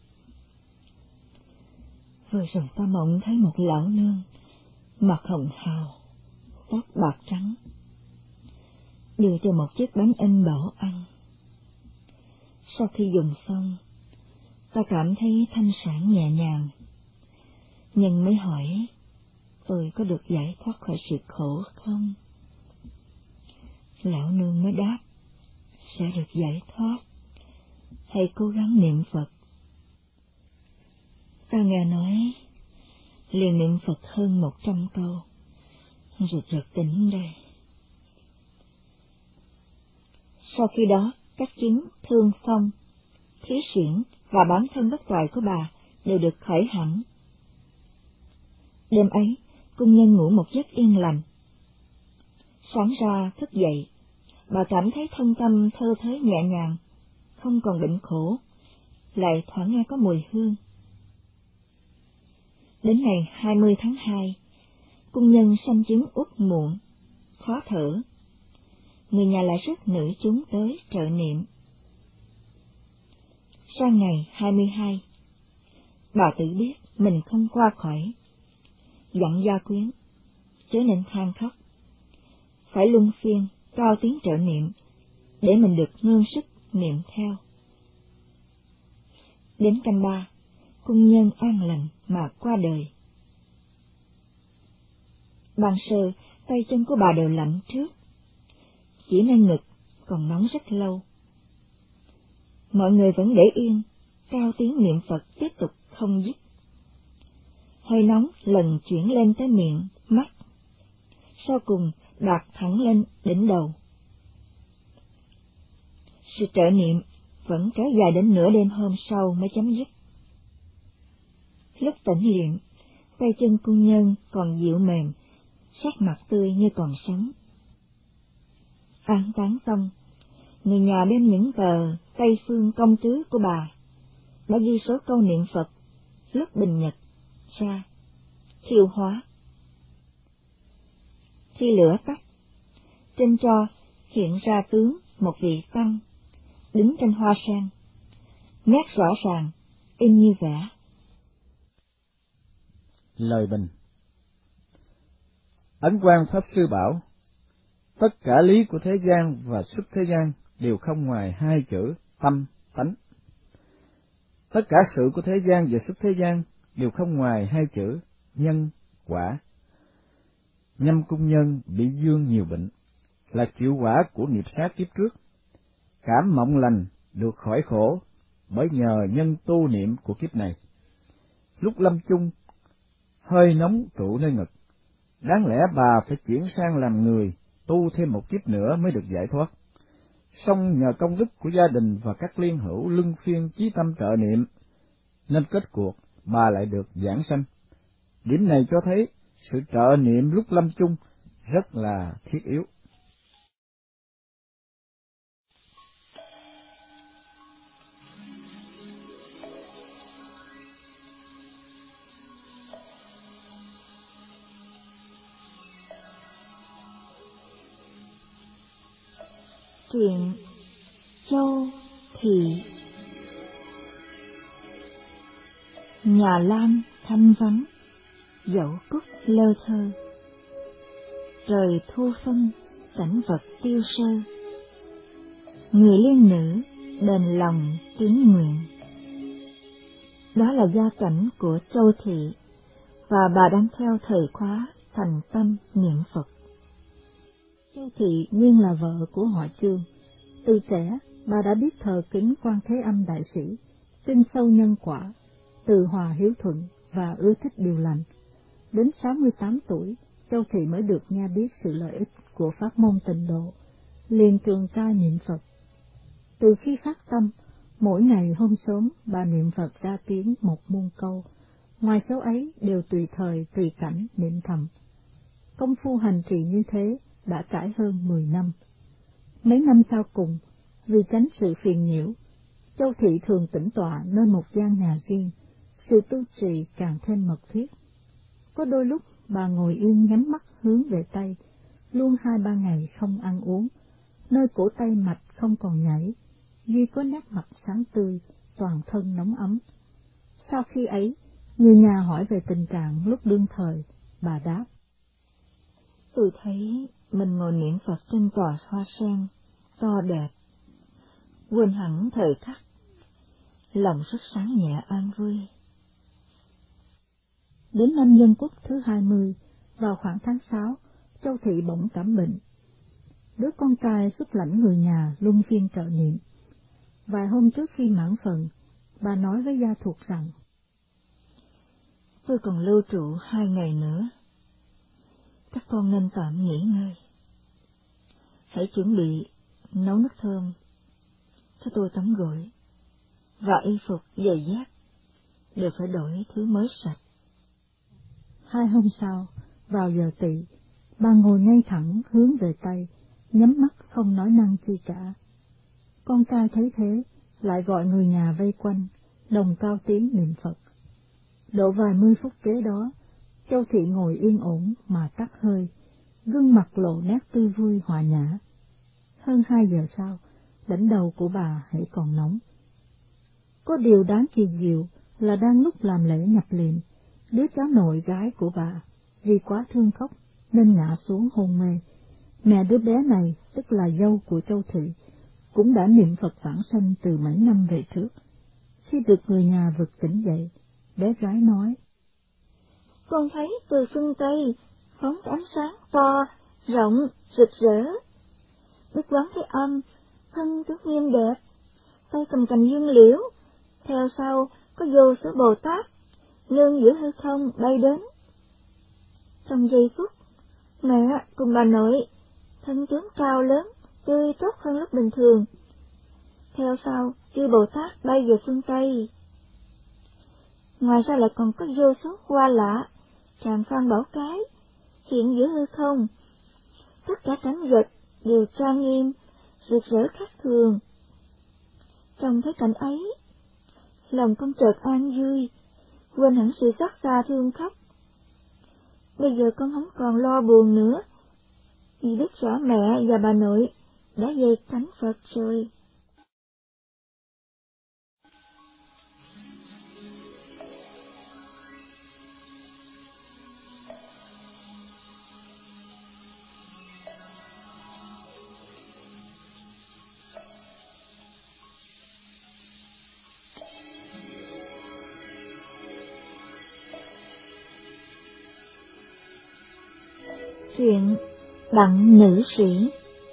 vừa rồi ta mộng thấy một lão nương, mặt hồng hào, tóc bạc trắng, đưa cho một chiếc bánh in bảo ăn. Sau khi dùng xong, ta cảm thấy thanh sảng nhẹ nhàng, nhưng mới hỏi tôi có được giải thoát khỏi sự khổ không? Lão nương mới đáp: sẽ được giải thoát, hãy cố gắng niệm Phật. Ta nghe nói, liền niệm Phật hơn một trăm câu, rồi chợt tỉnh đây. Sau khi đó, các chứng thương phong, khí suyễn và bản thân bất toại của bà đều được khởi hẳn. Đêm ấy, cung nhân ngủ một giấc yên lành. Sáng ra thức dậy, bà cảm thấy thân tâm thơ thới nhẹ nhàng, không còn bệnh khổ, lại thoảng nghe có mùi hương. Đến ngày hai mươi tháng hai, cung nhân sanh chứng uất muộn, khó thở. Người nhà lại rước nữ chúng tới trợ niệm. Sang ngày hai mươi hai, bà tự biết mình không qua khỏi, dặn gia quyến, chớ nên than khóc, phải luân phiên cao tiếng trợ niệm, để mình được nương sức niệm theo. Đến canh ba, cung nhân an lành mà qua đời. Ban sơ, tay chân của bà đều lạnh trước, chỉ nơi ngực còn nóng rất lâu. Mọi người vẫn để yên, cao tiếng niệm Phật tiếp tục không dứt. Hơi nóng lần chuyển lên tới miệng, mắt, sau cùng đạt thẳng lên đỉnh đầu. Sự trợ niệm vẫn kéo dài đến nửa đêm hôm sau mới chấm dứt. Lúc tỉnh liệm, tay chân cung nhân còn dịu mềm, sắc mặt tươi như còn sống. An táng xong, người nhà đem những tờ Tây Phương Công Tứ của bà đã ghi số câu niệm Phật lúc bình nhật ra, thiêu hóa. Khi lửa tắt, trên tro hiện ra tướng một vị tăng đứng trên hoa sen, nét rõ ràng, in như vẽ. Lời bình. Ấn Quang Pháp Sư bảo, tất cả lý của thế gian và xuất thế gian đều không ngoài hai chữ tâm, tánh. Tất cả sự của thế gian và xuất thế gian đều không ngoài hai chữ nhân, quả. Nhâm cung nhân bị dương nhiều bệnh, là chịu quả của nghiệp sát kiếp trước. Cảm mộng lành được khỏi khổ bởi nhờ nhân tu niệm của kiếp này. Lúc lâm chung, hơi nóng trụ nơi ngực, đáng lẽ bà phải chuyển sang làm người, tu thêm một kiếp nữa mới được giải thoát. Song nhờ công đức của gia đình và các liên hữu luân phiên chí tâm trợ niệm, nên kết cuộc bà lại được giảng sanh. Điểm này cho thấy sự trợ niệm lúc lâm chung rất là thiết yếu. Truyện Châu Thị. Nhà Lan thanh vắng, dẫu cúc lơ thơ. Trời thu phân, cảnh vật tiêu sơ. Người liên nữ đền lòng tiếng nguyện. Đó là gia cảnh của Châu Thị, và bà đang theo thời khóa thành tâm niệm Phật. Châu Thị nguyên là vợ của họ Chương. Từ trẻ, bà đã biết thờ kính Quan Thế Âm Đại Sĩ, tin sâu nhân quả, từ hòa hiếu thuận và ưa thích điều lành. Đến sáu mươi tám tuổi, Châu Thị mới được nghe biết sự lợi ích của pháp môn tịnh độ, liền trường trai niệm Phật. Từ khi phát tâm, mỗi ngày hôm sớm bà niệm Phật ra tiếng một muôn câu, ngoài số ấy đều tùy thời tùy cảnh niệm thầm. Công phu hành trì như thế đã trải hơn mười năm. Mấy năm sau cùng, vì tránh sự phiền nhiễu, Châu Thị thường tĩnh tọa nơi một gian nhà riêng, sự tu trì càng thêm mật thiết. Có đôi lúc bà ngồi yên nhắm mắt hướng về Tây, luôn hai ba ngày không ăn uống, nơi cổ tay mạch không còn nhảy, duy có nét mặt sáng tươi, toàn thân nóng ấm. Sau khi ấy, người nhà hỏi về tình trạng lúc đương thời, bà đáp: Tôi thấy mình ngồi niệm Phật trên tòa hoa sen, to đẹp, quên hẳn thời khắc, lòng rất sáng nhẹ an vui. Đến năm Dân Quốc thứ hai mươi, vào khoảng tháng sáu, Châu Thị bỗng cảm bệnh. Đứa con trai xuất lãnh người nhà luân phiên trợ niệm. Vài hôm trước khi mãn phần, bà nói với gia thuộc rằng: tôi còn lưu trụ hai ngày nữa. Các con nên tạm nghỉ ngơi. Hãy chuẩn bị nấu nước thơm cho tôi tắm gội, và y phục giày dép đều phải đổi thứ mới sạch. Hai hôm sau, vào giờ tỵ, bà ngồi ngay thẳng hướng về Tây, nhắm mắt không nói năng chi cả. Con trai thấy thế, lại gọi người nhà vây quanh, đồng cao tiếng niệm Phật. Độ vài mươi phút kế đó, Châu Thị ngồi yên ổn mà tắt hơi, gương mặt lộ nét tươi vui hòa nhã. Hơn hai giờ sau, đỉnh đầu của bà hãy còn nóng. Có điều đáng kỳ diệu là đang lúc làm lễ nhập liệm, đứa cháu nội gái của bà, vì quá thương khóc nên ngã xuống hôn mê. Mẹ đứa bé này, tức là dâu của Châu Thị, cũng đã niệm Phật vãng sanh từ mấy năm về trước. Khi được người nhà vực tỉnh dậy, bé gái nói: Con thấy từ phương Tây phóng ánh sáng to, rộng, rực rỡ. Đức Quán Thế Âm, thân tướng nghiêm đẹp, tay cầm cành dương liễu, theo sau có vô số Bồ Tát, nương giữa hư không bay đến. Trong giây phút, mẹ cùng bà nội, thân tướng cao lớn, tươi tốt hơn lúc bình thường. Theo sau, chư Bồ Tát bay về phương Tây. Ngoài ra lại còn có vô số hoa lạ, tràng phan bảo cái, hiện giữa hư không. Tất cả cảnh vật đều trang nghiêm, rực rỡ khác thường. Trong thấy cảnh ấy, lòng con chợt an vui, quên hẳn sự xót xa thương khóc. Bây giờ con không còn lo buồn nữa, vì biết rõ mẹ và bà nội đã về cánh Phật rồi. Chuyện Đặng Nữ Sĩ.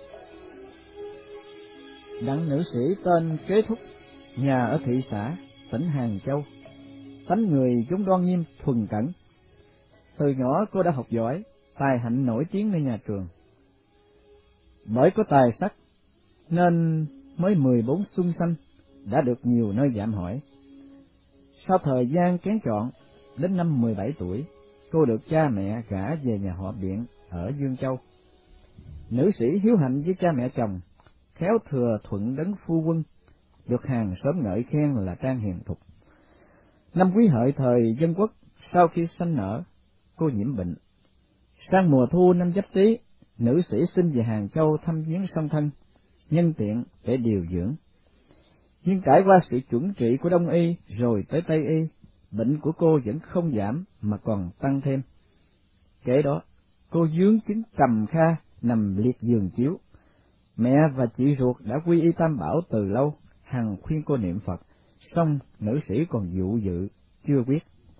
Đặng nữ sĩ tên Kế Thúc, nhà ở thị xã, tỉnh Hàng Châu. Tánh người vốn đoan nghiêm thuần cẩn. Từ nhỏ cô đã học giỏi, tài hạnh nổi tiếng nơi nhà trường. Bởi có tài sắc, nên mới mười bốn xuân xanh đã được nhiều nơi dạm hỏi. Sau thời gian kén chọn, đến năm mười bảy tuổi, cô được cha mẹ gả về nhà họ Biện ở Dương Châu. Nữ sĩ hiếu hạnh với cha mẹ chồng, khéo thừa thuận đấng phu quân, được hàng xóm ngợi khen là trang hiền thục. Năm Quý Hợi thời Dân Quốc, sau khi sanh nở, cô nhiễm bệnh. Sang mùa thu năm Giáp Tý, nữ sĩ xin về Hàng Châu thăm viếng song thân, nhân tiện để điều dưỡng. Nhưng trải qua sự chuẩn trị của Đông y rồi tới Tây y, bệnh của cô vẫn không giảm mà còn tăng thêm. Kể đó, cô vướng chứng trầm kha, nằm liệt giường chiếu. Mẹ và chị ruột đã quy y Tam Bảo từ lâu, hằng khuyên cô niệm Phật, song nữ sĩ còn dụ dự, chưa quyết.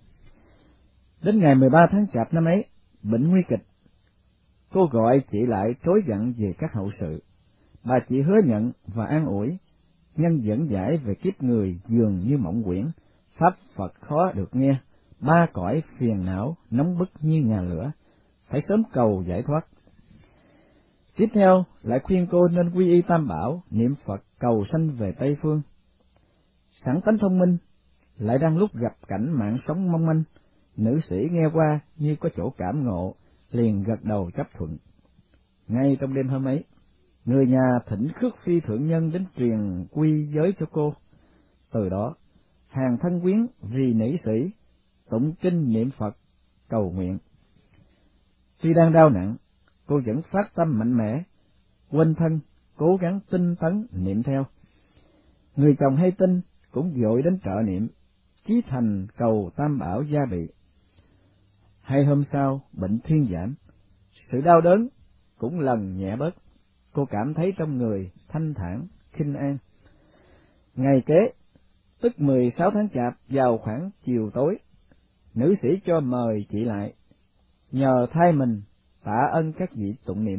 Đến ngày mười ba tháng Chạp năm ấy, bệnh nguy kịch. Cô gọi chị lại trối giận về các hậu sự. Bà chị hứa nhận và an ủi, nhân dẫn giải về kiếp người dường như mộng quyển, pháp Phật khó được nghe, ba cõi phiền não nóng bức như nhà lửa, phải sớm cầu giải thoát. Tiếp theo lại khuyên cô nên quy y Tam Bảo, niệm Phật cầu sanh về Tây Phương. Sẵn tánh thông minh, lại đang lúc gặp cảnh mạng sống mong manh, nữ sĩ nghe qua như có chỗ cảm ngộ, liền gật đầu chấp thuận. Ngay trong đêm hôm ấy, người nhà thỉnh Khước Phi thượng nhân đến truyền quy giới cho cô. Từ đó, hàng thân quyến vì nữ sĩ tụng kinh niệm Phật cầu nguyện. Tuy đang đau nặng, cô vẫn phát tâm mạnh mẽ, quên thân, cố gắng tinh tấn niệm theo. Người chồng hay tin cũng vội đến trợ niệm, chí thành cầu Tam Bảo gia bị. Hai hôm sau, bệnh thuyên giảm, sự đau đớn cũng lần nhẹ bớt, cô cảm thấy trong người thanh thản, khinh an. Ngày kế, tức mười sáu tháng Chạp vào khoảng chiều tối, nữ sĩ cho mời chị lại, nhờ thay mình tạ ơn các vị tụng niệm.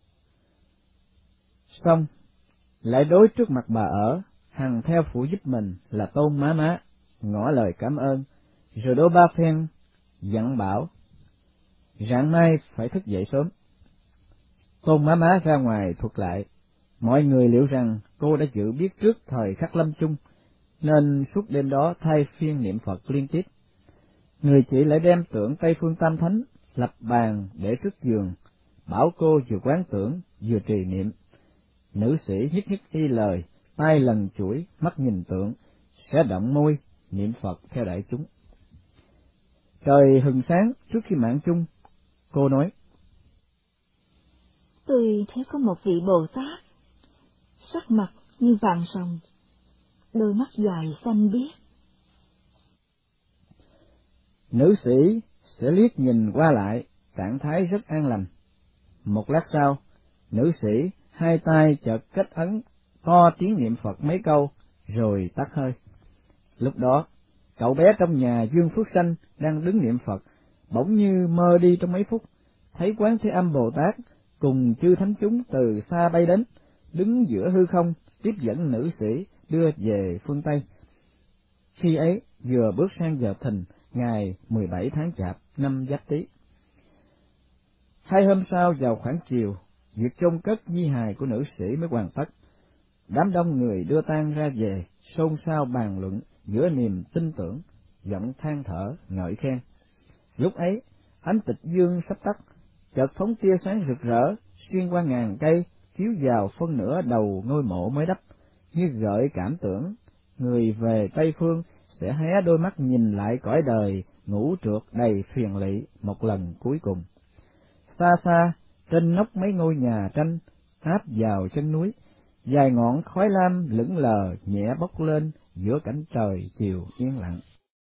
Xong, lại đối trước mặt bà ở, hằng theo phụ giúp mình là Tôn Má Má, ngỏ lời cảm ơn, rồi đôi ba phen dặn bảo, rạng mai phải thức dậy sớm. Tôn má má ra ngoài thuật lại, mọi người liệu rằng cô đã dự biết trước thời khắc lâm chung, nên suốt đêm đó thay phiên niệm Phật liên tiếp. Người chị lại đem tượng Tây Phương Tam Thánh lập bàn để trước giường, bảo cô vừa quán tưởng vừa trì niệm. Nữ sĩ hít hít y lời, tay lần chuỗi, mắt nhìn tượng, sẽ động môi niệm Phật theo đại chúng. Trời hừng sáng trước khi mạng chung, cô nói: Tôi thấy có một vị Bồ Tát, sắc mặt như vàng rồng, đôi mắt dài xanh biếc. Nữ sĩ sẽ liếc nhìn qua lại, trạng thái rất an lành. Một lát sau, nữ sĩ hai tay chợt kết ấn, to tiếng niệm Phật mấy câu, rồi tắt hơi. Lúc đó, cậu bé trong nhà Dương Phước Sanh đang đứng niệm Phật, bỗng như mơ đi trong mấy phút, thấy Quán Thế Âm Bồ Tát cùng chư thánh chúng từ xa bay đến, đứng giữa hư không, tiếp dẫn nữ sĩ đưa về phương Tây. Khi ấy vừa bước sang giờ thìn, ngày mười bảy tháng Chạp năm Giáp Tý. Hai hôm sau vào khoảng chiều, việc chôn cất di hài của nữ sĩ mới hoàn tất. Đám đông người đưa tang ra về, xôn xao bàn luận giữa niềm tin tưởng, giọng than thở ngợi khen. Lúc ấy, ánh tịch dương sắp tắt, chợt phóng tia sáng rực rỡ xuyên qua ngàn cây, chiếu vào phân nửa đầu ngôi mộ mới đắp, như gợi cảm tưởng người về Tây Phương sẽ hé đôi mắt nhìn lại cõi đời ngũ trượt đầy phiền lụy một lần cuối cùng. Xa xa, trên nóc mấy ngôi nhà tranh áp vào chân núi, vài ngọn khói lam lững lờ nhẹ bốc lên giữa cảnh trời chiều yên lặng.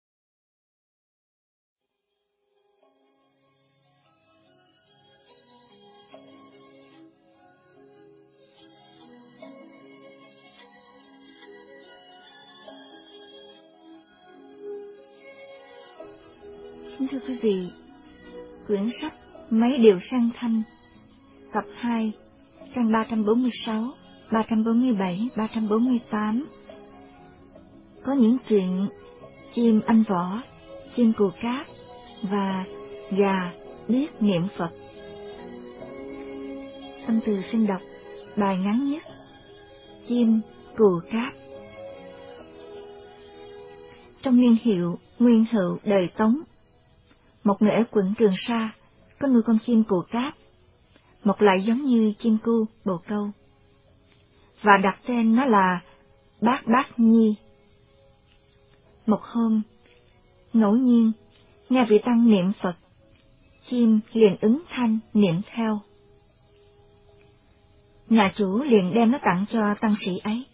Thưa quý vị, quyển sách Mấy Điều Sang Thanh, tập hai, trang ba trăm bốn mươi sáu, ba trăm bốn mươi bảy, ba trăm bốn mươi tám. Có những chuyện chim anh võ, chim cù cát và gà biết niệm Phật. Tâm Từ xin đọc bài ngắn nhất, Chim cù cát. Trong niên hiệu Nguyên Hữu đời Tống, một người ở quận Trường Sa có nuôi con chim cù cát, một loại giống như chim cu, bồ câu, và đặt tên nó là Bát Bát Nhi. Một hôm, ngẫu nhiên nghe vị tăng niệm Phật, chim liền ứng thanh niệm theo. Nhà chủ liền đem nó tặng cho tăng sĩ ấy.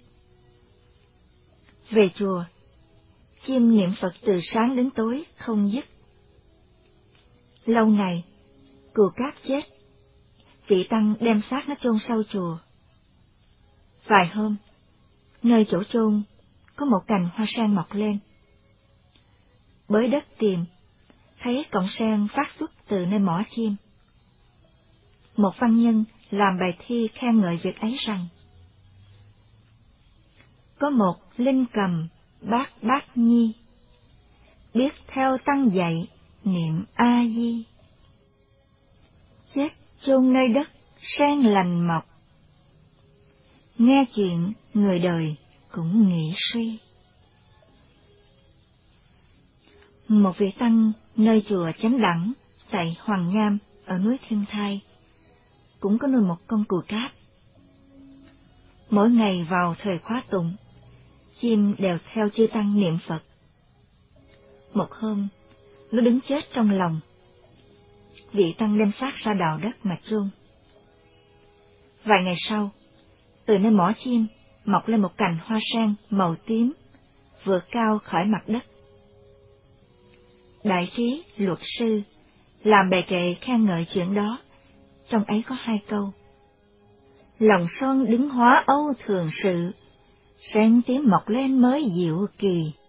Về chùa, chim niệm Phật từ sáng đến tối không dứt. Lâu ngày, cù cát chết, vị tăng đem xác nó chôn sau chùa. Vài hôm, nơi chỗ chôn có một cành hoa sen mọc lên. Bới đất tìm, thấy cọng sen phát xuất từ nơi mỏ chim. Một văn nhân làm bài thi khen ngợi việc ấy rằng: có một linh cầm Bát Bát Nhi, biết theo tăng dạy niệm A Di. Chết chôn nơi đất sen lành mọc, nghe chuyện người đời cũng nghĩ suy. Một vị tăng nơi chùa Chánh Đẳng tại Hoàng Nham ở núi Thiên Thai cũng có nuôi một con cù cát. Mỗi ngày vào thời khóa tụng, chim đều theo chư tăng niệm Phật. Một hôm, nó đứng chết trong lòng. Vị tăng đem xác ra đào đất mà chôn. Vài ngày sau, từ nơi mỏ chim mọc lên một cành hoa sen màu tím, vừa cao khỏi mặt đất. Đại trí luật sư làm bài kệ khen ngợi chuyện đó, trong ấy có hai câu: lòng son đứng hóa âu thường sự, sen tím mọc lên mới diệu kỳ.